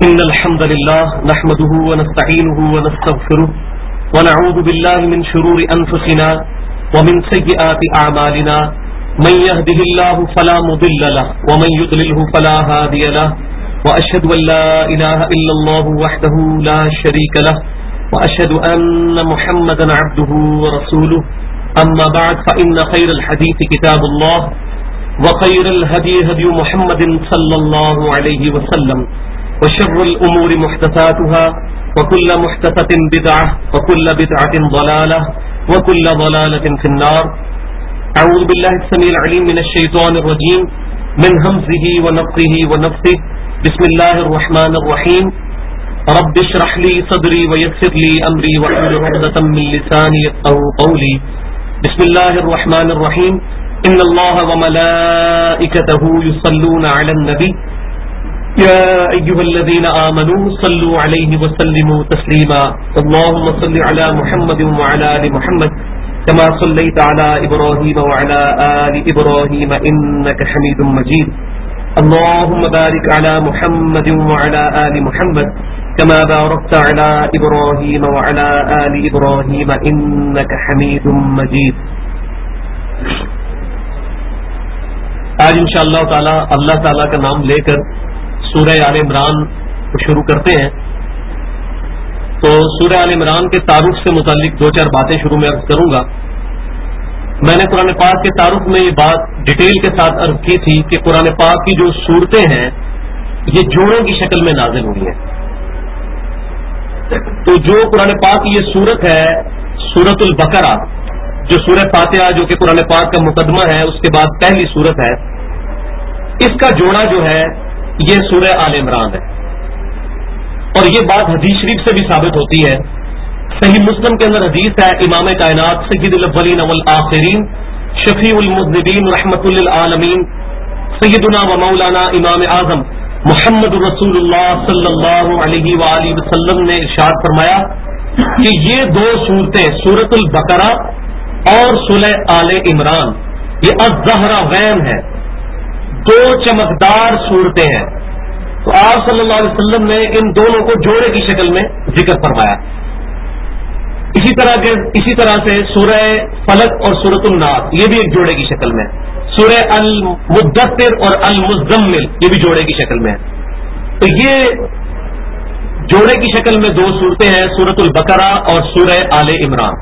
إن الحمد لله نحمده ونستعينه ونستغفره ونعوذ بالله من شرور أنفسنا ومن سيئات أعمالنا من يهده الله فلا مضل له ومن يضلله فلا هادي له وأشهد أن لا إله إلا الله وحده لا شريك له وأشهد أن محمدا عبده ورسوله أما بعد فإن خير الحديث كتاب الله وخير الهدي هدي محمد صلى الله عليه وسلم وشر الأمور محدثاتها وكل محدثة بدعة وكل بدعة ضلالة وكل ضلالة في النار. أعوذ بالله السميع العليم من الشيطان الرجيم من همزه ونفخه ونفثه. بسم الله الرحمن الرحيم. رب اشرح لي صدري ويسر لي أمري واحلل عقدة من لساني يفقهوا قولي. بسم الله الرحمن الرحيم. إن الله وملائكته يصلون على النبي يا أيها الذين آمنوا صلوا عليه وسلموا تسليما. اللهم صل على محمد وعلى آل محمد كما صليت على إبراهيم وعلى آل إبراهيم إنك حميد مجيد. اللهم بارك على محمد وعلى آل محمد كما باركت على إبراهيم وعلى آل إبراهيم إنك حميد مجيد. آج انشاءاللہ تعالی اللہ تعالی کا نام لے کر سورہ آل عمران کو شروع کرتے ہیں. تو سورہ آل عمران کے تعارف سے متعلق دو چار باتیں شروع میں عرض کروں گا. میں نے قرآن پاک کے تعارف میں یہ بات ڈیٹیل کے ساتھ عرض کی تھی کہ قرآن پاک کی جو صورتیں ہیں یہ جوڑوں کی شکل میں نازل ہوئی ہیں. تو جو قرآن پاک کی یہ صورت ہے سورۃ البقرہ، جو سورہ فاتحہ جو کہ قرآن پاک کا مقدمہ ہے، اس کے بعد پہلی سورت ہے، اس کا جوڑا جو ہے یہ سورہ آل عمران ہے. اور یہ بات حدیث شریف سے بھی ثابت ہوتی ہے. صحیح مسلم کے اندر حدیث ہے، امام کائنات سید الاولین والآخرین شفیع المذنبین رحمۃ للعالمین سیدنا و مولانا امام اعظم محمد رسول اللہ صلی اللہ علیہ وآلہ وسلم نے ارشاد فرمایا کہ یہ دو صورتیں سورۃ البقرہ اور سورہ آل عمران یہ الزہراوین ہے، دو چمکدار صورتیں ہیں. تو آپ صلی اللہ علیہ وسلم نے ان دونوں کو جوڑے کی شکل میں ذکر فرمایا. اسی طرح سے سورہ فلق اور سورۃ الناس یہ بھی ایک جوڑے کی شکل میں، سورہ المدثر اور المزمل یہ بھی جوڑے کی شکل میں ہے. تو یہ جوڑے کی شکل میں دو صورتیں ہیں، سورۃ البقرہ اور سورہ آل عمران.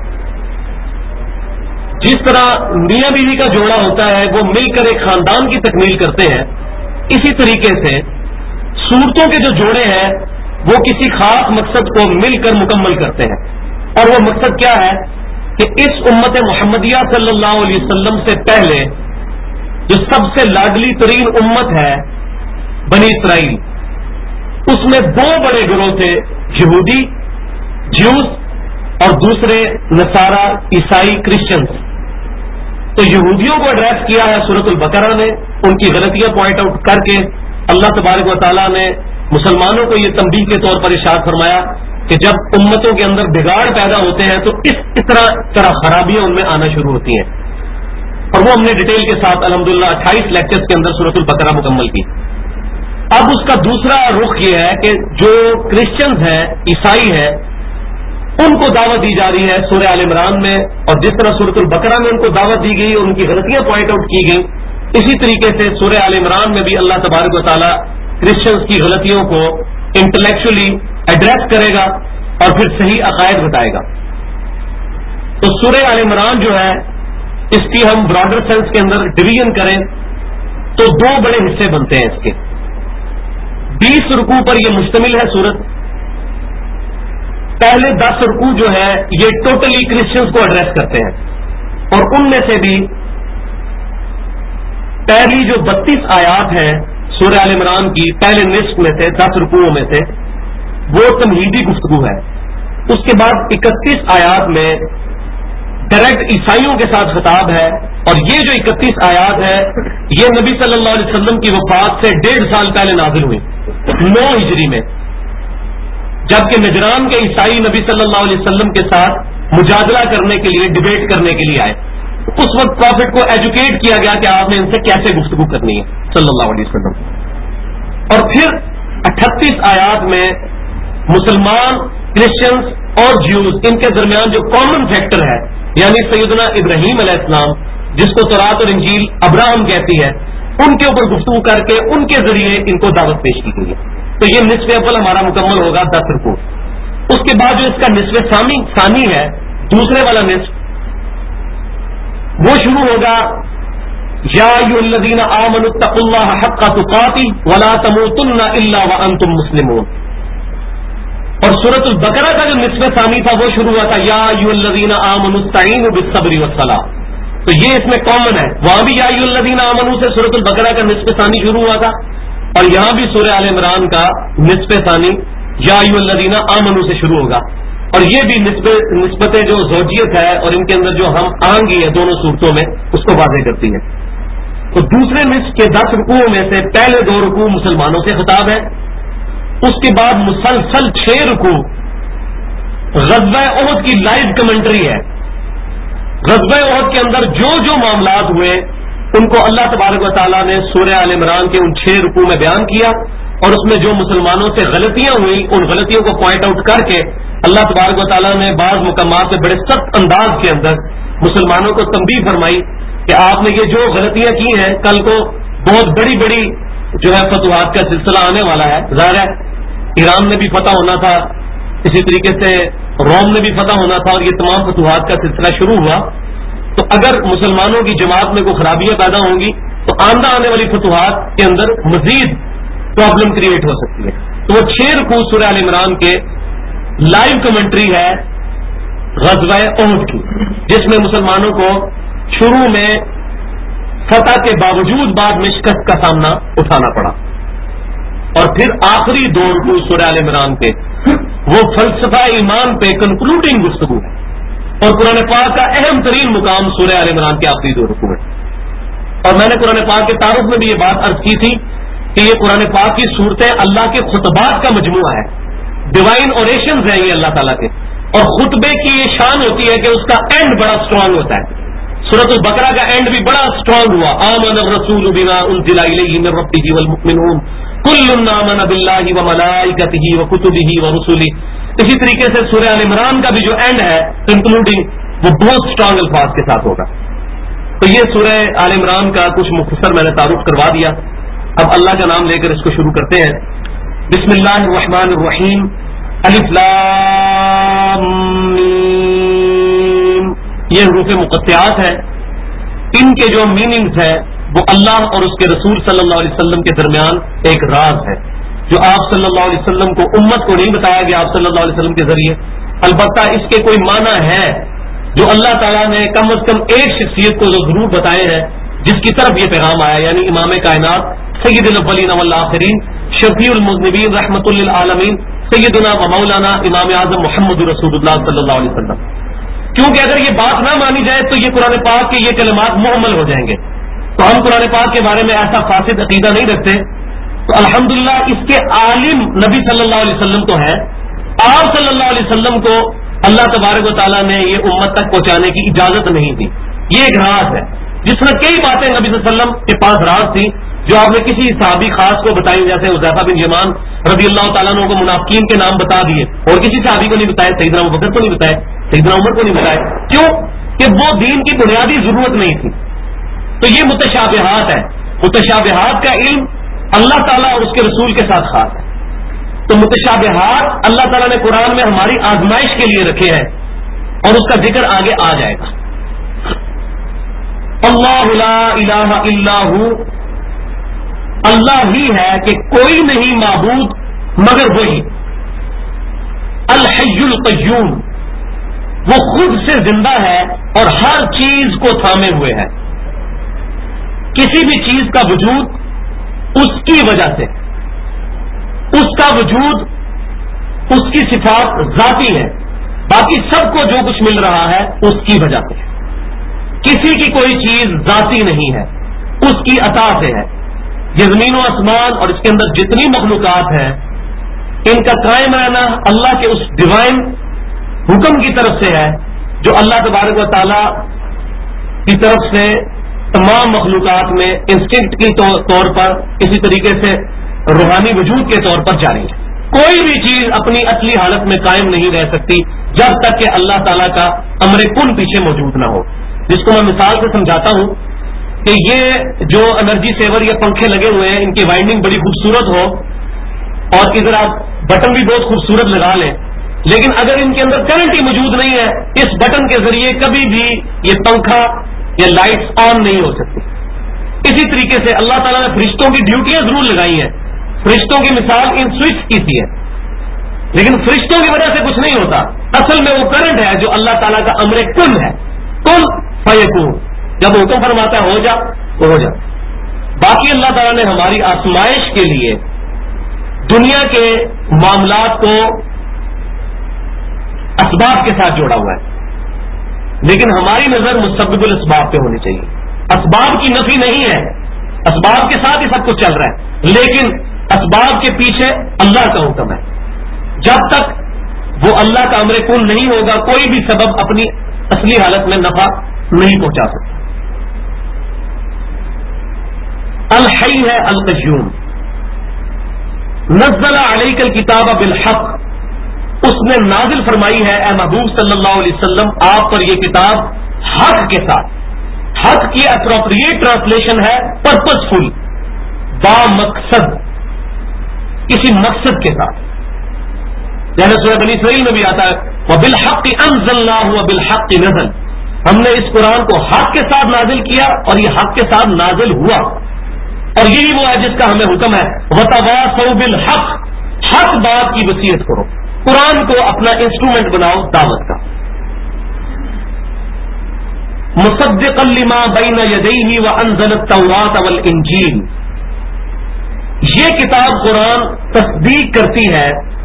جس طرح میاں بیوی کا جوڑا ہوتا ہے وہ مل کر ایک خاندان کی تکمیل کرتے ہیں، اسی طریقے سے صورتوں کے جو جوڑے ہیں وہ کسی خاص مقصد کو مل کر مکمل کرتے ہیں. اور وہ مقصد کیا ہے کہ اس امت محمدیہ صلی اللہ علیہ وسلم سے پہلے جو سب سے لاڈلی ترین امت ہے بنی اسرائیل، اس میں دو بڑے گروہ تھے، یہودی جیوز اور دوسرے نصارہ عیسائی کرسچنز. تو یہودیوں کو ایڈریس کیا ہے سورۃ البقرہ نے، ان کی غلطیاں پوائنٹ آؤٹ کر کے اللہ تبارک و تعالیٰ نے مسلمانوں کو یہ تنبیہ کے طور پر ارشاد فرمایا کہ جب امتوں کے اندر بگاڑ پیدا ہوتے ہیں تو اس طرح خرابیاں ان میں آنا شروع ہوتی ہیں. اور وہ ہم نے ڈیٹیل کے ساتھ الحمدللہ 28 لیکچرز کے اندر سورۃ البقرہ مکمل کی. اب اس کا دوسرا رخ یہ ہے کہ جو کرسچنز ہیں، عیسائی ہیں، ان کو دعوت دی جا رہی ہے سورہ آل عمران میں، اور جس طرح سورۃ البقرہ میں ان کو دعوت دی گئی اور ان کی غلطیاں پوائنٹ آؤٹ کی گئی، اسی طریقے سے سورہ آل عمران میں بھی اللہ تبارک و تعالیٰ کرسچنز کی غلطیوں کو انٹلیکچولی ایڈریس کرے گا اور پھر صحیح عقائد بتائے گا. تو سورہ آل عمران جو ہے اس کی ہم براڈر سینس کے اندر ڈویژن کریں تو دو بڑے حصے بنتے ہیں. اس کے 20 رکوع پر یہ مشتمل ہے سورت. پہلے 10 رکوع جو ہے یہ ٹوٹلی کرسچنز کو ایڈریس کرتے ہیں، اور ان میں سے بھی پہلی جو 32 آیات ہیں سورہ آل عمران کی پہلے نصف میں سے 10 رکوعوں میں سے وہ تمہیدی گفتگو ہے. اس کے بعد 31 آیات میں ڈائریکٹ عیسائیوں کے ساتھ خطاب ہے، اور یہ جو 31 آیات ہے یہ نبی صلی اللہ علیہ وسلم کی وفات سے 1.5 سال پہلے نازل ہوئی 9 ہجری میں، جبکہ نجران کے عیسائی نبی صلی اللہ علیہ وسلم کے ساتھ مجادلہ کرنے کے لیے، ڈیبیٹ کرنے کے لیے آئے. اس وقت پروفٹ کو ایجوکیٹ کیا گیا کہ آپ نے ان سے کیسے گفتگو کرنی ہے صلی اللہ علیہ وسلم. اور پھر 38 آیات میں مسلمان، کرسچنز اور جیوز ان کے درمیان جو کامن فیکٹر ہے، یعنی سیدنا ابراہیم علیہ السلام جس کو تورات اور انجیل ابراہم کہتی ہے، ان کے اوپر گفتگو کر کے ان کے ذریعے ان کو دعوت پیش کی گئی ہے. تو یہ نصف اول ہمارا مکمل ہوگا 10 رکوع. اس کے بعد جو اس کا نصف ثانی ہے، دوسرے والا نصف، وہ شروع ہوگا یا ایھا الذین آمنوا اتقوا اللہ حق تقاتہ ولا تموتن الا وانتم مسلمون. اور سورۃ البقرہ کا جو نصف ثانی تھا وہ شروع ہوا تھا یا ایھا الذین آمنوا استعینوا بالصبر والصلاۃ. تو یہ اس میں کامن ہے، وہاں بھی یا ایھا الذین آمنوا سے سورۃ البقرہ کا نصف ثانی شروع ہوا تھا، اور یہاں بھی سورہ آل عمران کا نصف ثانی یا ایھا الذین آمنوا سے شروع ہوگا. اور یہ بھی نسبت جو زوجیت ہے اور ان کے اندر جو ہم آہنگی ہے دونوں صورتوں میں، اس کو واضح کرتی ہے. تو دوسرے نصف کے 10 رکوعوں میں سے پہلے 2 رکوع مسلمانوں سے خطاب ہے، اس کے بعد مسلسل 6 رکوع غزوہ احد کی لائیو کمنٹری ہے. غزوہ احد کے اندر جو جو معاملات ہوئے ان کو اللہ تبارک و تعالیٰ نے سورہ آل عمران کے ان 6 رکوع میں بیان کیا، اور اس میں جو مسلمانوں سے غلطیاں ہوئی ان غلطیوں کو پوائنٹ آؤٹ کر کے اللہ تبارک و تعالیٰ نے بعض مقامات سے بڑے سخت انداز کے اندر مسلمانوں کو تنبیہ فرمائی کہ آپ نے یہ جو غلطیاں کی ہیں، کل کو بہت بڑی بڑی جو ہے فتوحات کا سلسلہ آنے والا ہے. ظاہر ہے ایران میں بھی فتح ہونا تھا، اسی طریقے سے روم میں بھی فتح ہونا تھا، اور یہ تمام فتوحات کا سلسلہ شروع ہوا. تو اگر مسلمانوں کی جماعت میں کوئی خرابیاں پیدا ہوں گی تو آنے والی فتوحات کے اندر مزید پرابلم کریٹ ہو سکتی ہے. تو وہ 6 رکوع سورہ آل عمران کے لائیو کمنٹری ہے غزوہ احد کی، جس میں مسلمانوں کو شروع میں فتح کے باوجود بعد میں شکست کا سامنا اٹھانا پڑا. اور پھر آخری 2 رکوع سورہ آل عمران کے وہ فلسفہ ایمان پہ کنکلوڈنگ گفتگو ہے، اور قرآن پاک کا اہم ترین مقام سورہ آل عمران کے آخری 2 رکوع ہے. اور میں نے قرآن پاک کے تعارف میں بھی یہ بات عرض کی تھی کہ یہ قرآن پاک کی صورتیں اللہ کے خطبات کا مجموعہ ہے، ڈیوائن اوریشنز ہیں یہ اللہ تعالیٰ کے. اور خطبے کی یہ شان ہوتی ہے کہ اس کا اینڈ بڑا اسٹرانگ ہوتا ہے. سورۃ البقرہ کا اینڈ بھی بڑا اسٹرانگ ہوا، آمن الرسول بما انزل الیہ من ربہ والمؤمنون کل آمن باللہ وملائکتہ وکتبہ ورسلہ. اسی طریقے سے سورہ آل عمران کا بھی جو اینڈ ہے کنکلوڈنگ، وہ بہت اسٹرانگ الفاظ کے ساتھ ہوگا. تو یہ سورہ آل عمران کا کچھ مختصر میں نے تعارف کروا دیا. اب اللہ کا نام لے کر اس کو شروع کرتے ہیں. بسم اللہ الرحمن الرحیم. الف لام میم. یہ حروف مقطعات ہیں، ان کے جو میننگز ہیں وہ اللہ اور اس کے رسول صلی اللہ علیہ وسلم کے درمیان ایک راز ہے جو آپ صلی اللہ علیہ وسلم کو امت کو نہیں بتایا گیا آپ صلی اللہ علیہ وسلم کے ذریعے. البتہ اس کے کوئی معنی ہے جو اللہ تعالیٰ نے کم از کم ایک شخصیت کو ضرور بتائے ہیں جس کی طرف یہ پیغام آیا، یعنی امام کائنات سید الاولین والآخرین شفیع المذنبین رحمۃ للعالمین سیدنا و مولانا امام اعظم محمد رسول اللہ صلی اللہ علیہ وسلم. کیونکہ اگر یہ بات نہ مانی جائے تو یہ قرآن پاک کے یہ کلمات محمل ہو جائیں گے. تو ہم قرآن پاک کے بارے میں ایسا فاسد عقیدہ نہیں رکھتے. تو الحمدللہ اس کے عالم نبی صلی اللہ علیہ وسلم تو ہے، آپ صلی اللہ علیہ وسلم کو اللہ تبارک و تعالیٰ نے یہ امت تک پہنچانے کی اجازت نہیں دی. یہ ایک راز ہے، جس میں کئی باتیں نبی صلی اللہ علیہ وسلم کے پاس راز تھی جو آپ نے کسی صحابی خاص کو بتائی، جیسے حذیفہ بن یمان رضی اللہ تعالیٰ عنہ کو منافقین کے نام بتا دیے اور کسی صحابی کو نہیں بتائے، سیدنا ابوبکر کو نہیں بتائے، سیدنا عمر کو نہیں بتائے. کیوں؟ کہ وہ دین کی بنیادی ضرورت نہیں تھی. تو یہ متشابہات ہے. متشابہات کا علم اللہ تعالیٰ اور اس کے رسول کے ساتھ خاص ہے. تو متشابہات اللہ تعالیٰ نے قرآن میں ہماری آزمائش کے لیے رکھے ہیں، اور اس کا ذکر آگے آ جائے گا. اللہ لا الہ الا ہو، اللہ ہی ہے کہ کوئی نہیں معبود مگر وہی. الحی القیوم، وہ خود سے زندہ ہے اور ہر چیز کو تھامے ہوئے ہے. کسی بھی چیز کا وجود اس کی وجہ سے، اس کا وجود اس کی صفات ذاتی ہے، باقی سب کو جو کچھ مل رہا ہے اس کی وجہ سے. کسی کی کوئی چیز ذاتی نہیں ہے، اس کی عطا سے ہے. یہ زمین و آسمان اور اس کے اندر جتنی مخلوقات ہیں ان کا قائم رہنا اللہ کے اس ڈیوائن حکم کی طرف سے ہے جو اللہ تبارک و تعالی کی طرف سے تمام مخلوقات میں انسٹنکٹ کی طور پر، اسی طریقے سے روحانی وجود کے طور پر جاری ہے. کوئی بھی چیز اپنی اصلی حالت میں قائم نہیں رہ سکتی جب تک کہ اللہ تعالیٰ کا امر کن پیچھے موجود نہ ہو. جس کو میں مثال سے سمجھاتا ہوں کہ یہ جو انرجی سیور یا پنکھے لگے ہوئے ہیں ان کی وائنڈنگ بڑی خوبصورت ہو اور ادھر آپ بٹن بھی بہت خوبصورت لگا لیں، لیکن اگر ان کے اندر کرنٹ ہی موجود نہیں ہے اس بٹن کے ذریعے کبھی بھی یہ پنکھا یا لائٹس آن نہیں ہو سکتی. اسی طریقے سے اللہ تعالیٰ نے فرشتوں کی ڈیوٹیاں ضرور لگائی ہیں. فرشتوں کی مثال ان سوئچ کی سی ہے، لیکن فرشتوں کی وجہ سے کچھ نہیں ہوتا. اصل میں وہ کرنٹ ہے جو اللہ تعالیٰ کا امر کن ہے. کن فیکون، جب حکم فرماتا ہے ہو جا تو ہو جا. باقی اللہ تعالیٰ نے ہماری آزمائش کے لیے دنیا کے معاملات کو اسباب کے ساتھ جوڑا ہوا ہے، لیکن ہماری نظر مسبب الاسباب پہ ہونی چاہیے. اسباب کی نفی نہیں ہے، اسباب کے ساتھ ہی سب کچھ چل رہا ہے، لیکن اسباب کے پیچھے اللہ کا حکم ہے. جب تک وہ اللہ کا امر کن نہیں ہوگا کوئی بھی سبب اپنی اصلی حالت میں نفع نہیں پہنچا سکتا. الحی ہے القیوم، نزل علیک الکتاب بالحق، اس نے نازل فرمائی ہے اے محبوب صلی اللہ علیہ وسلم آپ پر یہ کتاب حق کے ساتھ. حق کی اپروپریٹ ٹرانسلیشن ہے پرپسفل، با مقصد، کسی مقصد کے ساتھ. جیسے سورہ بنی اسرائیل میں بھی آتا ہے وَبِالْحَقِّ أَنزَلْنَاهُ وَبِالْحَقِّ نَزَلَ، ہم نے اس قرآن کو حق کے ساتھ نازل کیا اور یہ حق کے ساتھ نازل ہوا. اور یہی وہ ہے جس کا ہمیں حکم ہے وَتَوَاصَوْا بِالْحَقِّ، حق بات کی وصیت کرو. قرآن کو اپنا انسٹرومنٹ بناؤ دعوت کا. مصدقا لما بین یدیہ وانزل التوراۃ والانجیل، یہ کتاب قرآن تصدیق کرتی ہے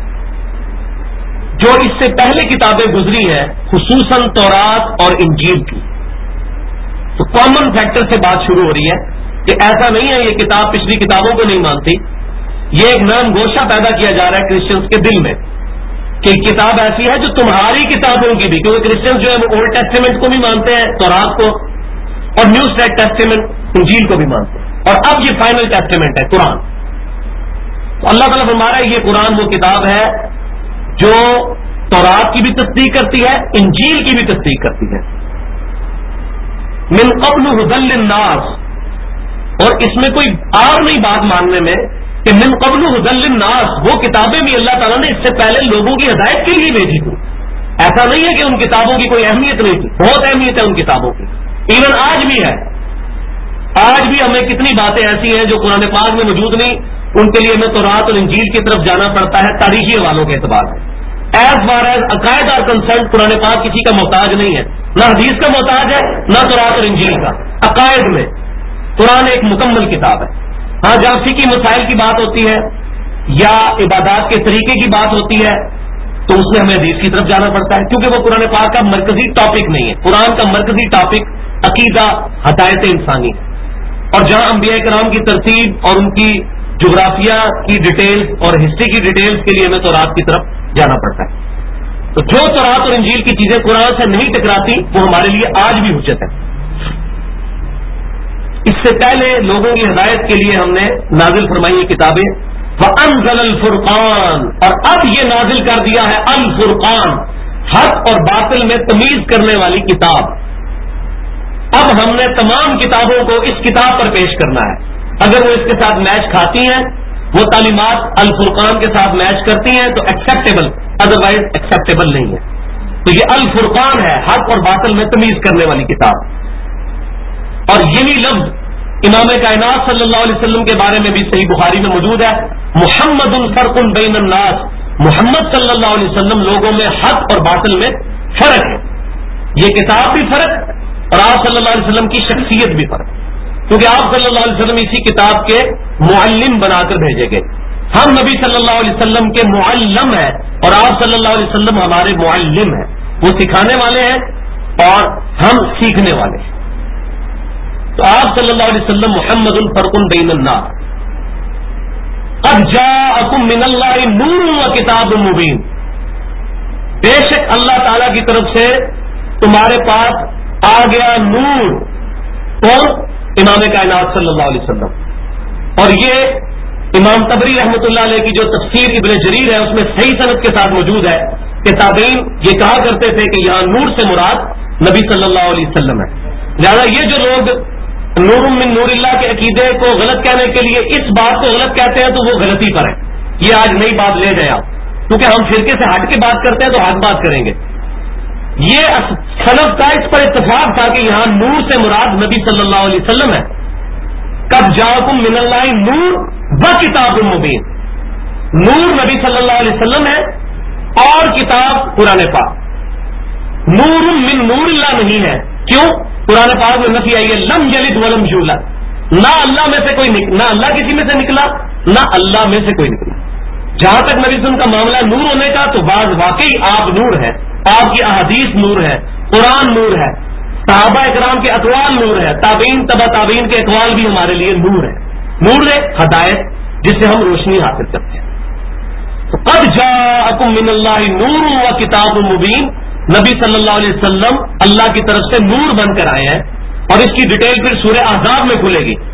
جو اس سے پہلے کتابیں گزری ہیں خصوصاً تورات اور انجیل کی. تو کامن فیکٹر سے بات شروع ہو رہی ہے کہ ایسا نہیں ہے یہ کتاب پچھلی کتابوں کو نہیں مانتی. یہ ایک نام گوشہ پیدا کیا جا رہا ہے کرسچنز کے دل میں کہ کتاب ایسی ہے جو تمہاری کتابوں کی بھی، کیونکہ کرسچنز جو ہے وہ اولڈ ٹیسٹیمنٹ کو بھی مانتے ہیں تورات کو، اور نیو ٹیسٹیمنٹ انجیل کو بھی مانتے ہیں، اور اب یہ فائنل ٹیسٹیمنٹ ہے قرآن. تو اللہ تعالیٰ فرما رہا ہے یہ قرآن وہ کتاب ہے جو تورات کی بھی تصدیق کرتی ہے انجیل کی بھی تصدیق کرتی ہے. من قبل ھدی للناس، اور اس میں کوئی اور نہیں بات ماننے میں کہ من قبل ھدی للناس، وہ کتابیں بھی اللہ تعالیٰ نے اس سے پہلے لوگوں کی ہدایت کے لیے بھیجی تھی. ایسا نہیں ہے کہ ان کتابوں کی کوئی اہمیت نہیں تھی، بہت اہمیت ہے ان کتابوں کی. ایون آج بھی ہے، آج بھی ہمیں کتنی باتیں ایسی ہیں جو قرآن پاک میں موجود نہیں، ان کے لیے ہمیں تورات اور انجیل کی طرف جانا پڑتا ہے تاریخی حوالوں کے اعتبار سے. ایز فار ایز عقائد اور کنسرن قرآن پاک کسی کا محتاج نہیں ہے، نہ حدیث کا محتاج ہے نہ تورات اور انجیل کا. عقائد میں قرآن ایک مکمل کتاب ہے. ہاں جہاں فقہی مسائل کی بات ہوتی ہے یا عبادات کے طریقے کی بات ہوتی ہے تو اس میں ہمیں حدیث کی طرف جانا پڑتا ہے، کیونکہ وہ قرآن پاک کا مرکزی ٹاپک نہیں ہے. قرآن کا مرکزی ٹاپک عقیدہ ہدایت انسانی ہے، اور جہاں انبیاء کرام کی ترتیب اور ان کی جغرافیہ کی ڈیٹیلز اور ہسٹری کی ڈیٹیلز کے لیے ہمیں تورات کی طرف جانا پڑتا ہے. تو جو تورات اور انجیل کی چیزیں قرآن سے نہیں ٹکراتی وہ ہمارے لیے آج بھی حجت ہے. اس سے پہلے لوگوں کی ہدایت کے لیے ہم نے نازل فرمائی یہ کتابیں. وَأَنزَلَ الْفُرْقَانَ، اور اب یہ نازل کر دیا ہے الفرقان، حق اور باطل میں تمیز کرنے والی کتاب. اب ہم نے تمام کتابوں کو اس کتاب پر پیش کرنا ہے. اگر وہ اس کے ساتھ میچ کھاتی ہیں، وہ تعلیمات الفرقان کے ساتھ میچ کرتی ہیں تو ایکسیپٹیبل، ادروائز ایکسیپٹیبل نہیں ہے. تو یہ الفرقان ہے، حق اور باطل میں تمیز کرنے والی کتاب. اور یہی لفظ امام کائنات صلی اللہ علیہ وسلم کے بارے میں بھی صحیح بخاری میں موجود ہے، محمد فرق بین الناس، محمد صلی اللہ علیہ وسلم لوگوں میں حق اور باطل میں فرق ہے. یہ کتاب بھی فرق اور آپ صلی اللہ علیہ وسلم کی شخصیت بھی فرق، کیونکہ آپ صلی اللہ علیہ وسلم اسی کتاب کے معلم بنا کر بھیجے گئے. ہم نبی صلی اللہ علیہ وسلم کے معلم ہیں اور آپ صلی اللہ علیہ وسلم ہمارے معلم ہیں. وہ سکھانے والے ہیں اور ہم سیکھنے والے ہیں. تو آپ صلی اللہ علیہ وسلم محمد فرق بین الناس، قد جاءکم من اللہ نور و کتاب مبین، بے شک اللہ تعالی کی طرف سے تمہارے پاس آ گیا نور، اور امام کائنات صلی اللہ علیہ وسلم. اور یہ امام طبری رحمۃ اللہ علیہ کی جو تفسیر ابن جریر ہے اس میں صحیح سند کے ساتھ موجود ہے کہ تابعین یہ کہا کرتے تھے کہ یہاں نور سے مراد نبی صلی اللہ علیہ وسلم ہے. لہٰذا یہ جو لوگ نور من نور اللہ کے عقیدے کو غلط کہنے کے لیے اس بات کو غلط کہتے ہیں تو وہ غلطی پر ہے. یہ آج نئی بات لے جائیں آپ، کیونکہ ہم فرقے سے ہٹ کے بات کرتے ہیں تو حق بات کریں گے. یہ سلف کا اس پر اتفاق تھا کہ یہاں نور سے مراد نبی صلی اللہ علیہ وسلم ہے. قد جاءکم من اللہ نور و کتاب مبین. نور نبی صلی اللہ علیہ وسلم ہے اور کتاب قرآن پاک. نور من نور اللہ نہیں ہے. کیوں؟ قرآن پاک میں نفی آئی ہے لم یلد ولم یولد. نہ اللہ میں سے کوئی نہ اللہ کسی میں سے نکلا نہ اللہ میں سے کوئی نکلا. جہاں تک نبی صلی اللہ علیہ وسلم کا معاملہ نور ہونے کا تو بعض واقعی آپ نور ہے، آپ کی احادیث نور ہے، قرآن نور ہے، صحابہ اکرام کے اقوال نور ہے، تابعین تبع تابعین کے اقوال بھی ہمارے لیے نور ہے. نور ہے ہدایت جس سے ہم روشنی حاصل کرتے ہیں. تو قد جاءکم من اللہ نور و کتاب مبین. نبی صلی اللہ علیہ وسلم اللہ کی طرف سے نور بن کر آئے ہیں اور اس کی ڈیٹیل پھر سورہ احزاب میں کھلے گی.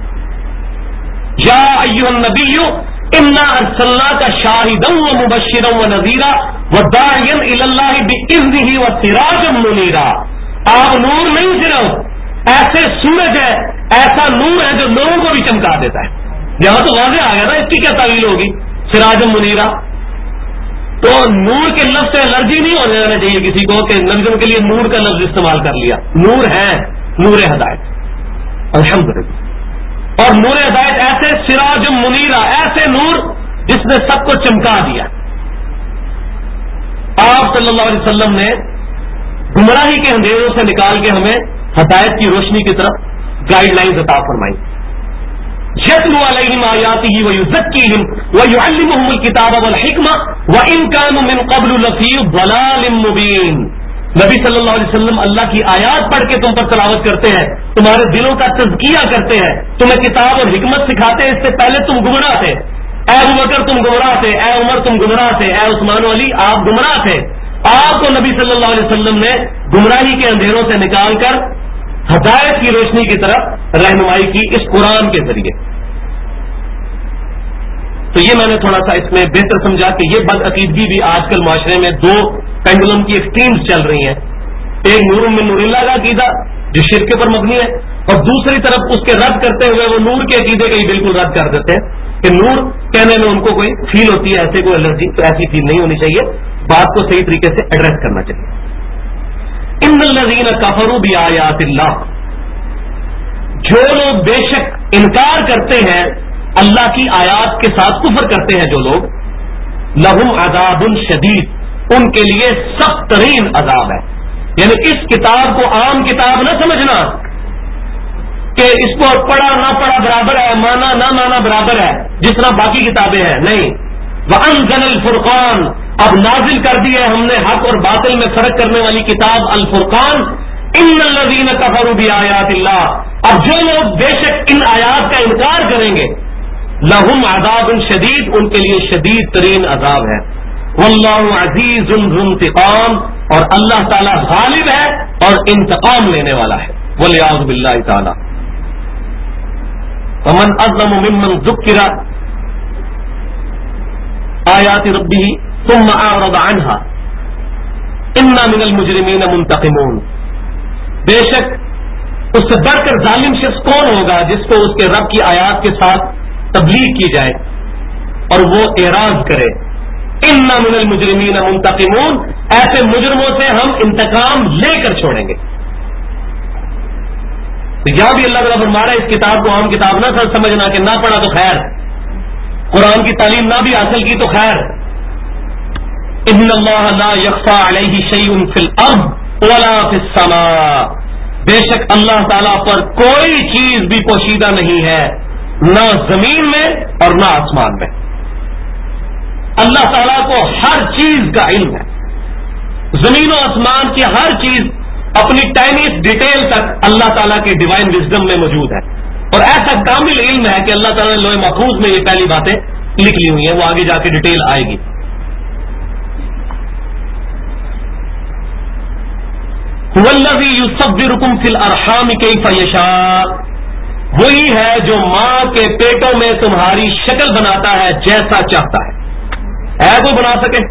یا ایھا النبی انا ارسلناک شاہدا ومبشرا ونذیرا وداعیا الی اللہ باذنہ وسراجا منیرا. آپ نور نہیں صرف ایسے سورج ہے، ایسا نور ہے جو لوگوں کو بھی چمکا دیتا ہے. یہاں تو واضح آ گیا نا اس کی کیا تعویل ہوگی سراجا منیرا. تو نور کے لفظ سے الرجی نہیں ہونے دینا چاہیے کسی کو کہ نبی کے لیے نور کا لفظ استعمال کر لیا. نور ہے نور ہدایت الحمدللہ. اور نور ہدایت ایسے سراج منیرا، ایسے نور جس نے سب کو چمکا دیا. آپ صلی اللہ علیہ وسلم نے گمراہی کے اندھیروں سے نکال کے ہمیں ہدایت کی روشنی کی طرف گائیڈ لائنز عطا فرمائی. یتلو علیہم آیاتہ ویزکیہم ویعلمہم الکتاب والحکمہ وان کانوا من قبل لفی ضلال مبین. نبی صلی اللہ علیہ وسلم اللہ کی آیات پڑھ کے تم پر تلاوت کرتے ہیں، تمہارے دلوں کا تزکیہ کرتے ہیں، تمہیں کتاب اور حکمت سکھاتے ہیں. اس سے پہلے تم گمراہ تھے، اے ابو بکر تم گمراہ تھے، اے عمر تم گمراہ تھے، اے عثمان و علی آپ گمراہ تھے. آپ کو نبی صلی اللہ علیہ وسلم نے گمراہی کے اندھیروں سے نکال کر ہدایت کی روشنی کی طرف رہنمائی کی اس قرآن کے ذریعے. تو یہ میں نے تھوڑا سا اس میں بہتر سمجھا کہ یہ بد عقیدگی بھی آج کل معاشرے میں دو پینڈولم کی ایکسٹریمز چل رہی ہیں. ایک نور من نور اللہ کا عقیدہ جو شرک کے اوپر مبنی ہے، اور دوسری طرف اس کے رد کرتے ہوئے وہ نور کے عقیدے کا ہی بالکل رد کر دیتے ہیں کہ نور کہنے میں ان کو کوئی فیل ہوتی ہے ایسے کوئی الرجی، تو ایسی فیل نہیں ہونی چاہیے. بات کو صحیح طریقے سے ایڈریس کرنا چاہیے. ان الذین کفروا بآیات اللہ. جو لوگ بے شک انکار کرتے ہیں اللہ کی آیات کے ساتھ کفر کرتے ہیں جو لوگ، لہم عذاب شدید، ان کے لیے سخت ترین عذاب ہے. یعنی اس کتاب کو عام کتاب نہ سمجھنا کہ اس کو پڑھا نہ پڑھا برابر ہے، مانا نہ مانا برابر ہے جس طرح باقی کتابیں ہیں. نہیں. وانزل الفرقان، اب نازل کر دی ہے ہم نے حق اور باطل میں فرق کرنے والی کتاب الفرقان. ان الذین کفروا بآیات اللہ، اب جو لوگ بے شک ان آیات کا انکار کریں گے، لہم عذاب شدید، ان کے لیے شدید ترین عذاب ہے. واللہ عزیز ذو انتقام، اور اللہ تعالی غالب ہے اور انتقام لینے والا ہے. والعیاذ باللہ تعالی. ومن اظلم ممن ذکر آیات ربہ ثم اعرض عنها انا من المجرمین منتقمون. بے شک اس سے بڑھ کر ظالم شخص کون ہوگا جس کو اس کے رب کی آیات کے ساتھ تبلیغ کی جائے اور وہ اعراض کرے. انا من المجرمین منتقمون، ایسے مجرموں سے ہم انتقام لے کر چھوڑیں گے. تو یہاں بھی اللہ تعالیٰ فرما رہا ہے اس کتاب کو عام کتاب نہ سمجھنا کہ نہ پڑھا تو خیر، قرآن کی تعلیم نہ بھی حاصل کی تو خیر. ان اللہ لا یخفی علیہ شیء فی الارض ولا فی السماء، بے شک اللہ تعالیٰ پر کوئی چیز بھی پوشیدہ نہیں ہے، نہ زمین میں اور نہ آسمان میں. اللہ تعالیٰ کو ہر چیز کا علم ہے. زمین و آسمان کی ہر چیز اپنی ٹائنیسٹ ڈیٹیل تک اللہ تعالیٰ کے ڈیوائن وزڈم میں موجود ہے. اور ایسا کامل علم ہے کہ اللہ تعالیٰ نے لوح محفوظ میں یہ پہلی باتیں لکھ لی ہوئی ہیں، وہ آگے جا کے ڈیٹیل آئے گی. هو الذی یصورکم فی الارحام کیف یشاء، وہی ہے جو ماں کے پیٹوں میں تمہاری شکل بناتا ہے جیسا چاہتا ہے کوئی بنا سکے؟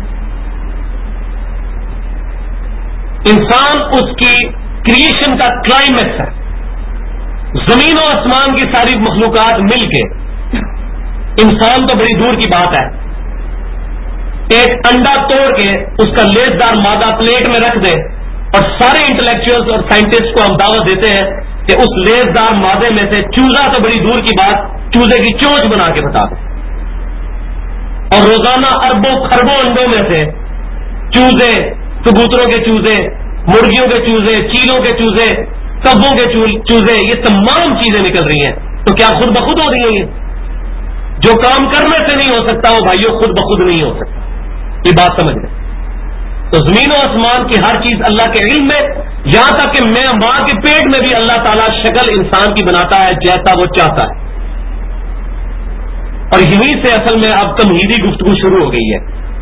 انسان اس کی کریشن کا کلائمیکس ہے. زمین و آسمان کی ساری مخلوقات مل کے، انسان تو بڑی دور کی بات ہے، ایک انڈا توڑ کے اس کا لیسدار مادہ پلیٹ میں رکھ دے، اور سارے انٹلیکچوئلز اور سائنٹسٹ کو ہم دعوت دیتے ہیں کہ اس لیسدار مادے میں سے چوزا تو بڑی دور کی بات، چوزے کی چونچ بنا کے بتا دیں، اور روزانہ اربوں خربوں انڈوں میں سے چوزے، کبوتروں کے چوزے، مرغیوں کے چوزے، چیلوں کے چوزے، کبوں کے چوزے، یہ تمام چیزیں نکل رہی ہیں. تو کیا خود بخود ہو رہی ہیں؟ یہ جو کام کرنے سے نہیں ہو سکتا وہ بھائیوں خود بخود نہیں ہو سکتا. یہ بات سمجھ لیں. تو زمین و آسمان کی ہر چیز اللہ کے علم میں، یہاں تک کہ میں ماں کے پیٹ میں بھی اللہ تعالیٰ شکل انسان کی بناتا ہے جیسا وہ چاہتا ہے. اور یہیں سے اصل میں اب تمہیدی گفتگو شروع ہو گئی ہے.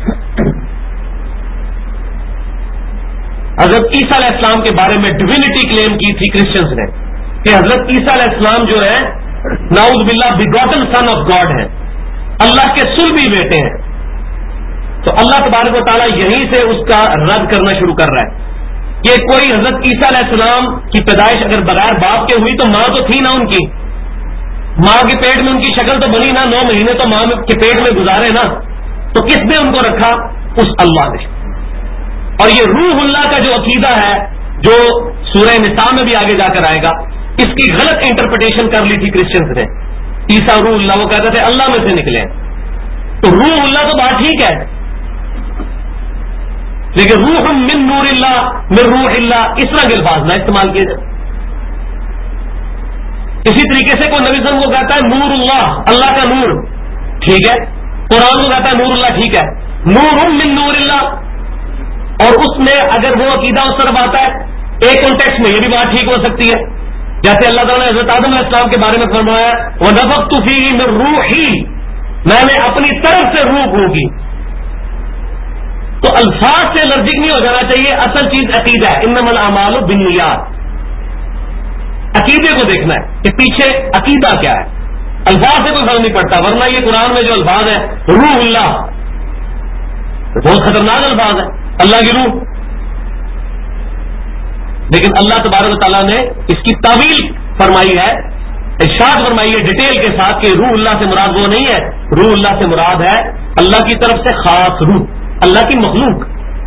حضرت عیسیٰ علیہ السلام کے بارے میں ڈیوینٹی کلیم کی تھی کرسچنز نے کہ حضرت عیسیٰ علیہ السلام جو ہے نعوذ باللہ بیگوٹن سن آف گاڈ ہے، اللہ کے صلبی بیٹے ہیں. تو اللہ تبارک و تعالیٰ یہیں سے اس کا رد کرنا شروع کر رہا ہے کہ کوئی حضرت عیسیٰ علیہ السلام کی پیدائش اگر بغیر باپ کے ہوئی تو ماں تو تھی نا ان کی، ماں کے پیٹ میں ان کی شکل تو بنی نا، 9 مہینے تو ماں کے پیٹ میں گزارے نا. تو کس نے ان کو رکھا؟ اس اللہ نے. اور یہ روح اللہ کا جو عقیدہ ہے جو سورہ نساء میں بھی آگے جا کر آئے گا، اس کی غلط انٹرپریٹیشن کر لی تھی کرسچنز نے. عیسیٰ روح اللہ، وہ کہتے تھے اللہ میں سے نکلے. تو روح اللہ تو بات ٹھیک ہے، لیکن روح من نور اللہ من روح اللہ اس طرح کے الفاظ نہ استعمال کیے جائے. اسی طریقے سے کوئی نبی صلی اللہ علیہ وسلم کو کہتا ہے نور اللہ، اللہ کا نور، ٹھیک ہے. قرآن کو کہتا ہے نور اللہ، ٹھیک ہے. نور من نور اللہ، اور اس میں اگر وہ عقیدہ اس طرف آتا ہے ایک کانٹیکسٹ میں یہ بھی بات ٹھیک ہو سکتی ہے. جیسے اللہ تعالیٰ نے حضرت آدم علیہ السلام کے بارے میں فرمایا وَنَفَخْتُ فِيهِ مِن رُوحِي، میں نے اپنی طرف سے روح ہوگی. تو الفاظ سے الرجک نہیں ہو جانا چاہیے. اصل چیز عقیدہ ہے. انما الاعمال بالنیات، عقیدے کو دیکھنا ہے کہ پیچھے عقیدہ کیا ہے. الفاظ سے کوئی فرق نہیں پڑتا، ورنہ یہ قرآن میں جو الفاظ ہے روح اللہ بہت خطرناک الفاظ ہے، اللہ کی روح. لیکن اللہ تبارک و تعالیٰ نے اس کی تعویل فرمائی ہے، ارشاد فرمائی ہے ڈیٹیل کے ساتھ کہ روح اللہ سے مراد وہ نہیں ہے. روح اللہ سے مراد ہے اللہ کی طرف سے خاص روح، اللہ کی مخلوق.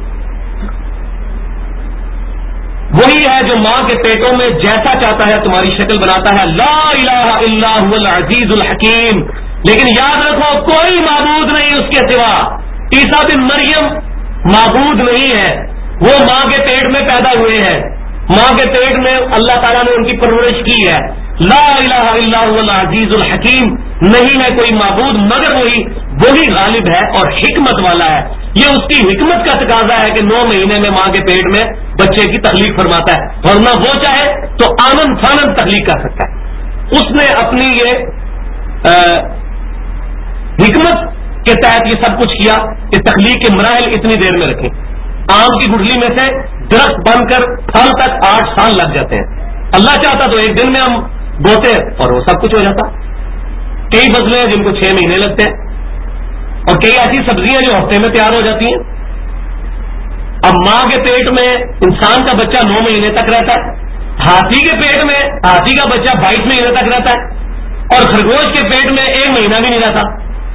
وہی ہے جو ماں کے پیٹوں میں جیسا چاہتا ہے تمہاری شکل بناتا ہے. لا الہ الا هو العزیز الحکیم. لیکن یاد رکھو کوئی معبود نہیں اس کے سوا. عیسیٰ بن مریم معبود نہیں ہے، وہ ماں کے پیٹ میں پیدا ہوئے ہیں، ماں کے پیٹ میں اللہ تعالیٰ نے ان کی پرورش کی ہے. لا الہ الا هو العزیز الحکیم، نہیں ہے کوئی معبود مگر وہی غالب ہے اور حکمت والا ہے. یہ اس کی حکمت کا تقاضا ہے کہ 9 مہینے میں ماں کے پیٹ میں بچے کی تخلیق فرماتا ہے، ورنہ وہ چاہے تو آنند فانند تخلیق کر سکتا ہے. اس نے اپنی یہ حکمت کے تحت یہ سب کچھ کیا کہ تخلیق کے مراحل اتنی دیر میں رکھیں. آم کی گٹھلی میں سے درخت بن کر پھل تک 8 سال لگ جاتے ہیں. اللہ چاہتا تو 1 دن میں ہم بوتے اور وہ سب کچھ ہو جاتا. کئی فصلیں ہیں جن کو 6 مہینے لگتے ہیں، اور کئی ایسی سبزیاں جو ہفتے میں تیار ہو جاتی ہیں. اب ماں کے پیٹ میں انسان کا بچہ 9 مہینے تک رہتا ہے، ہاتھی کے پیٹ میں ہاتھی کا بچہ 22 مہینے تک رہتا ہے، اور خرگوش کے پیٹ میں 1 مہینہ بھی نہیں رہتا.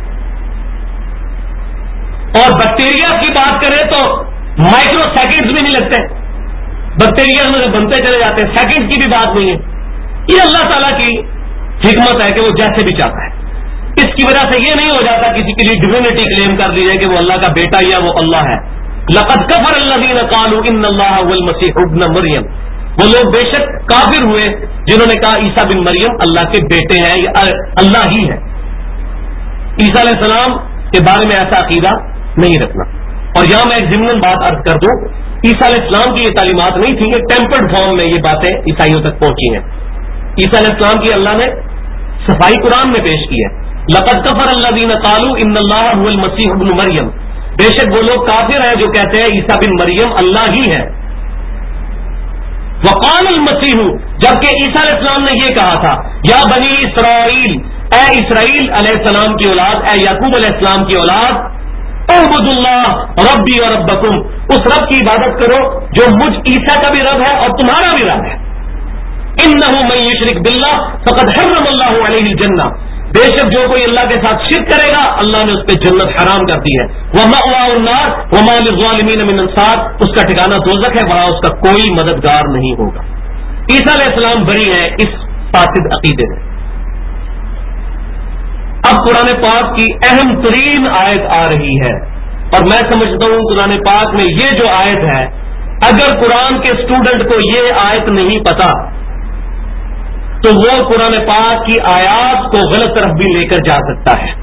اور بیکٹیریا کی بات کریں تو مائکرو سیکنڈز بھی نہیں لگتے، بیکٹیریا میں بنتے چلے جاتے ہیں، سیکنڈز کی بھی بات نہیں ہے. یہ اللہ تعالیٰ کی حکمت ہے کہ وہ جیسے بھی چاہتا ہے. اس کی وجہ سے یہ نہیں ہو جاتا کسی کے لیے ڈیوینٹی کلیم کر لی جائے کہ وہ اللہ کا بیٹا یا وہ اللہ ہے. لقد کفر الذین قالوا ان اللہ هو المسیح ابن مریم، وہ لوگ بے شک کافر ہوئے جنہوں نے کہا عیسیٰ بن مریم اللہ کے بیٹے ہیں یا اللہ ہی ہے. عیسیٰ علیہ السلام کے بارے میں ایسا عقیدہ نہیں رکھنا. اور یہاں میں ایک ضمن بات عرض کر دوں، عیسیٰ علیہ السلام کی یہ تعلیمات نہیں تھی، یہ ٹیمپرڈ فارم میں یہ باتیں عیسائیوں تک پہنچی ہیں. عیسیٰ علیہ السلام کی اللہ نے صفائی قرآن میں پیش کی ہے. لقد کفر الذین قالوا ان اللہ هو المسیح ابن مریم، بے شک وہ لوگ کافر ہیں جو کہتے ہیں عیسیٰ بن مریم اللہ ہی ہے. وقال المسیح، جبکہ عیسیٰ علیہ السلام نے یہ کہا تھا، یا بنی اسرائیل، اے اسرائیل علیہ السلام کی اولاد، اے یعقوب علیہ السلام کی اولاد، اعبدوا اللہ ربی و ربکم، اس رب کی عبادت کرو جو مجھ عیسیٰ کا بھی رب ہے اور تمہارا بھی رب ہے. انہ من یشرک باللہ فقد حرم اللہ علیہ الجنہ، بے شک جو کوئی اللہ کے ساتھ شرک کرے گا اللہ نے اس پہ جنت حرام کر دی ہے. ومأواہ النار وما للظالمین من انصار، اس کا ٹھکانہ دوزخ ہے، وہاں اس کا کوئی مددگار نہیں ہوگا. عیسیٰ علیہ السلام بری ہیں اس فاسد عقیدے میں. اب قرآن پاک کی اہم ترین آیت آ رہی ہے، اور میں سمجھتا ہوں قرآن پاک میں یہ جو آیت ہے، اگر قرآن کے اسٹوڈنٹ کو یہ آیت نہیں پتا تو وہ قرآن پاک کی آیات کو غلط طرف بھی لے کر جا سکتا ہے.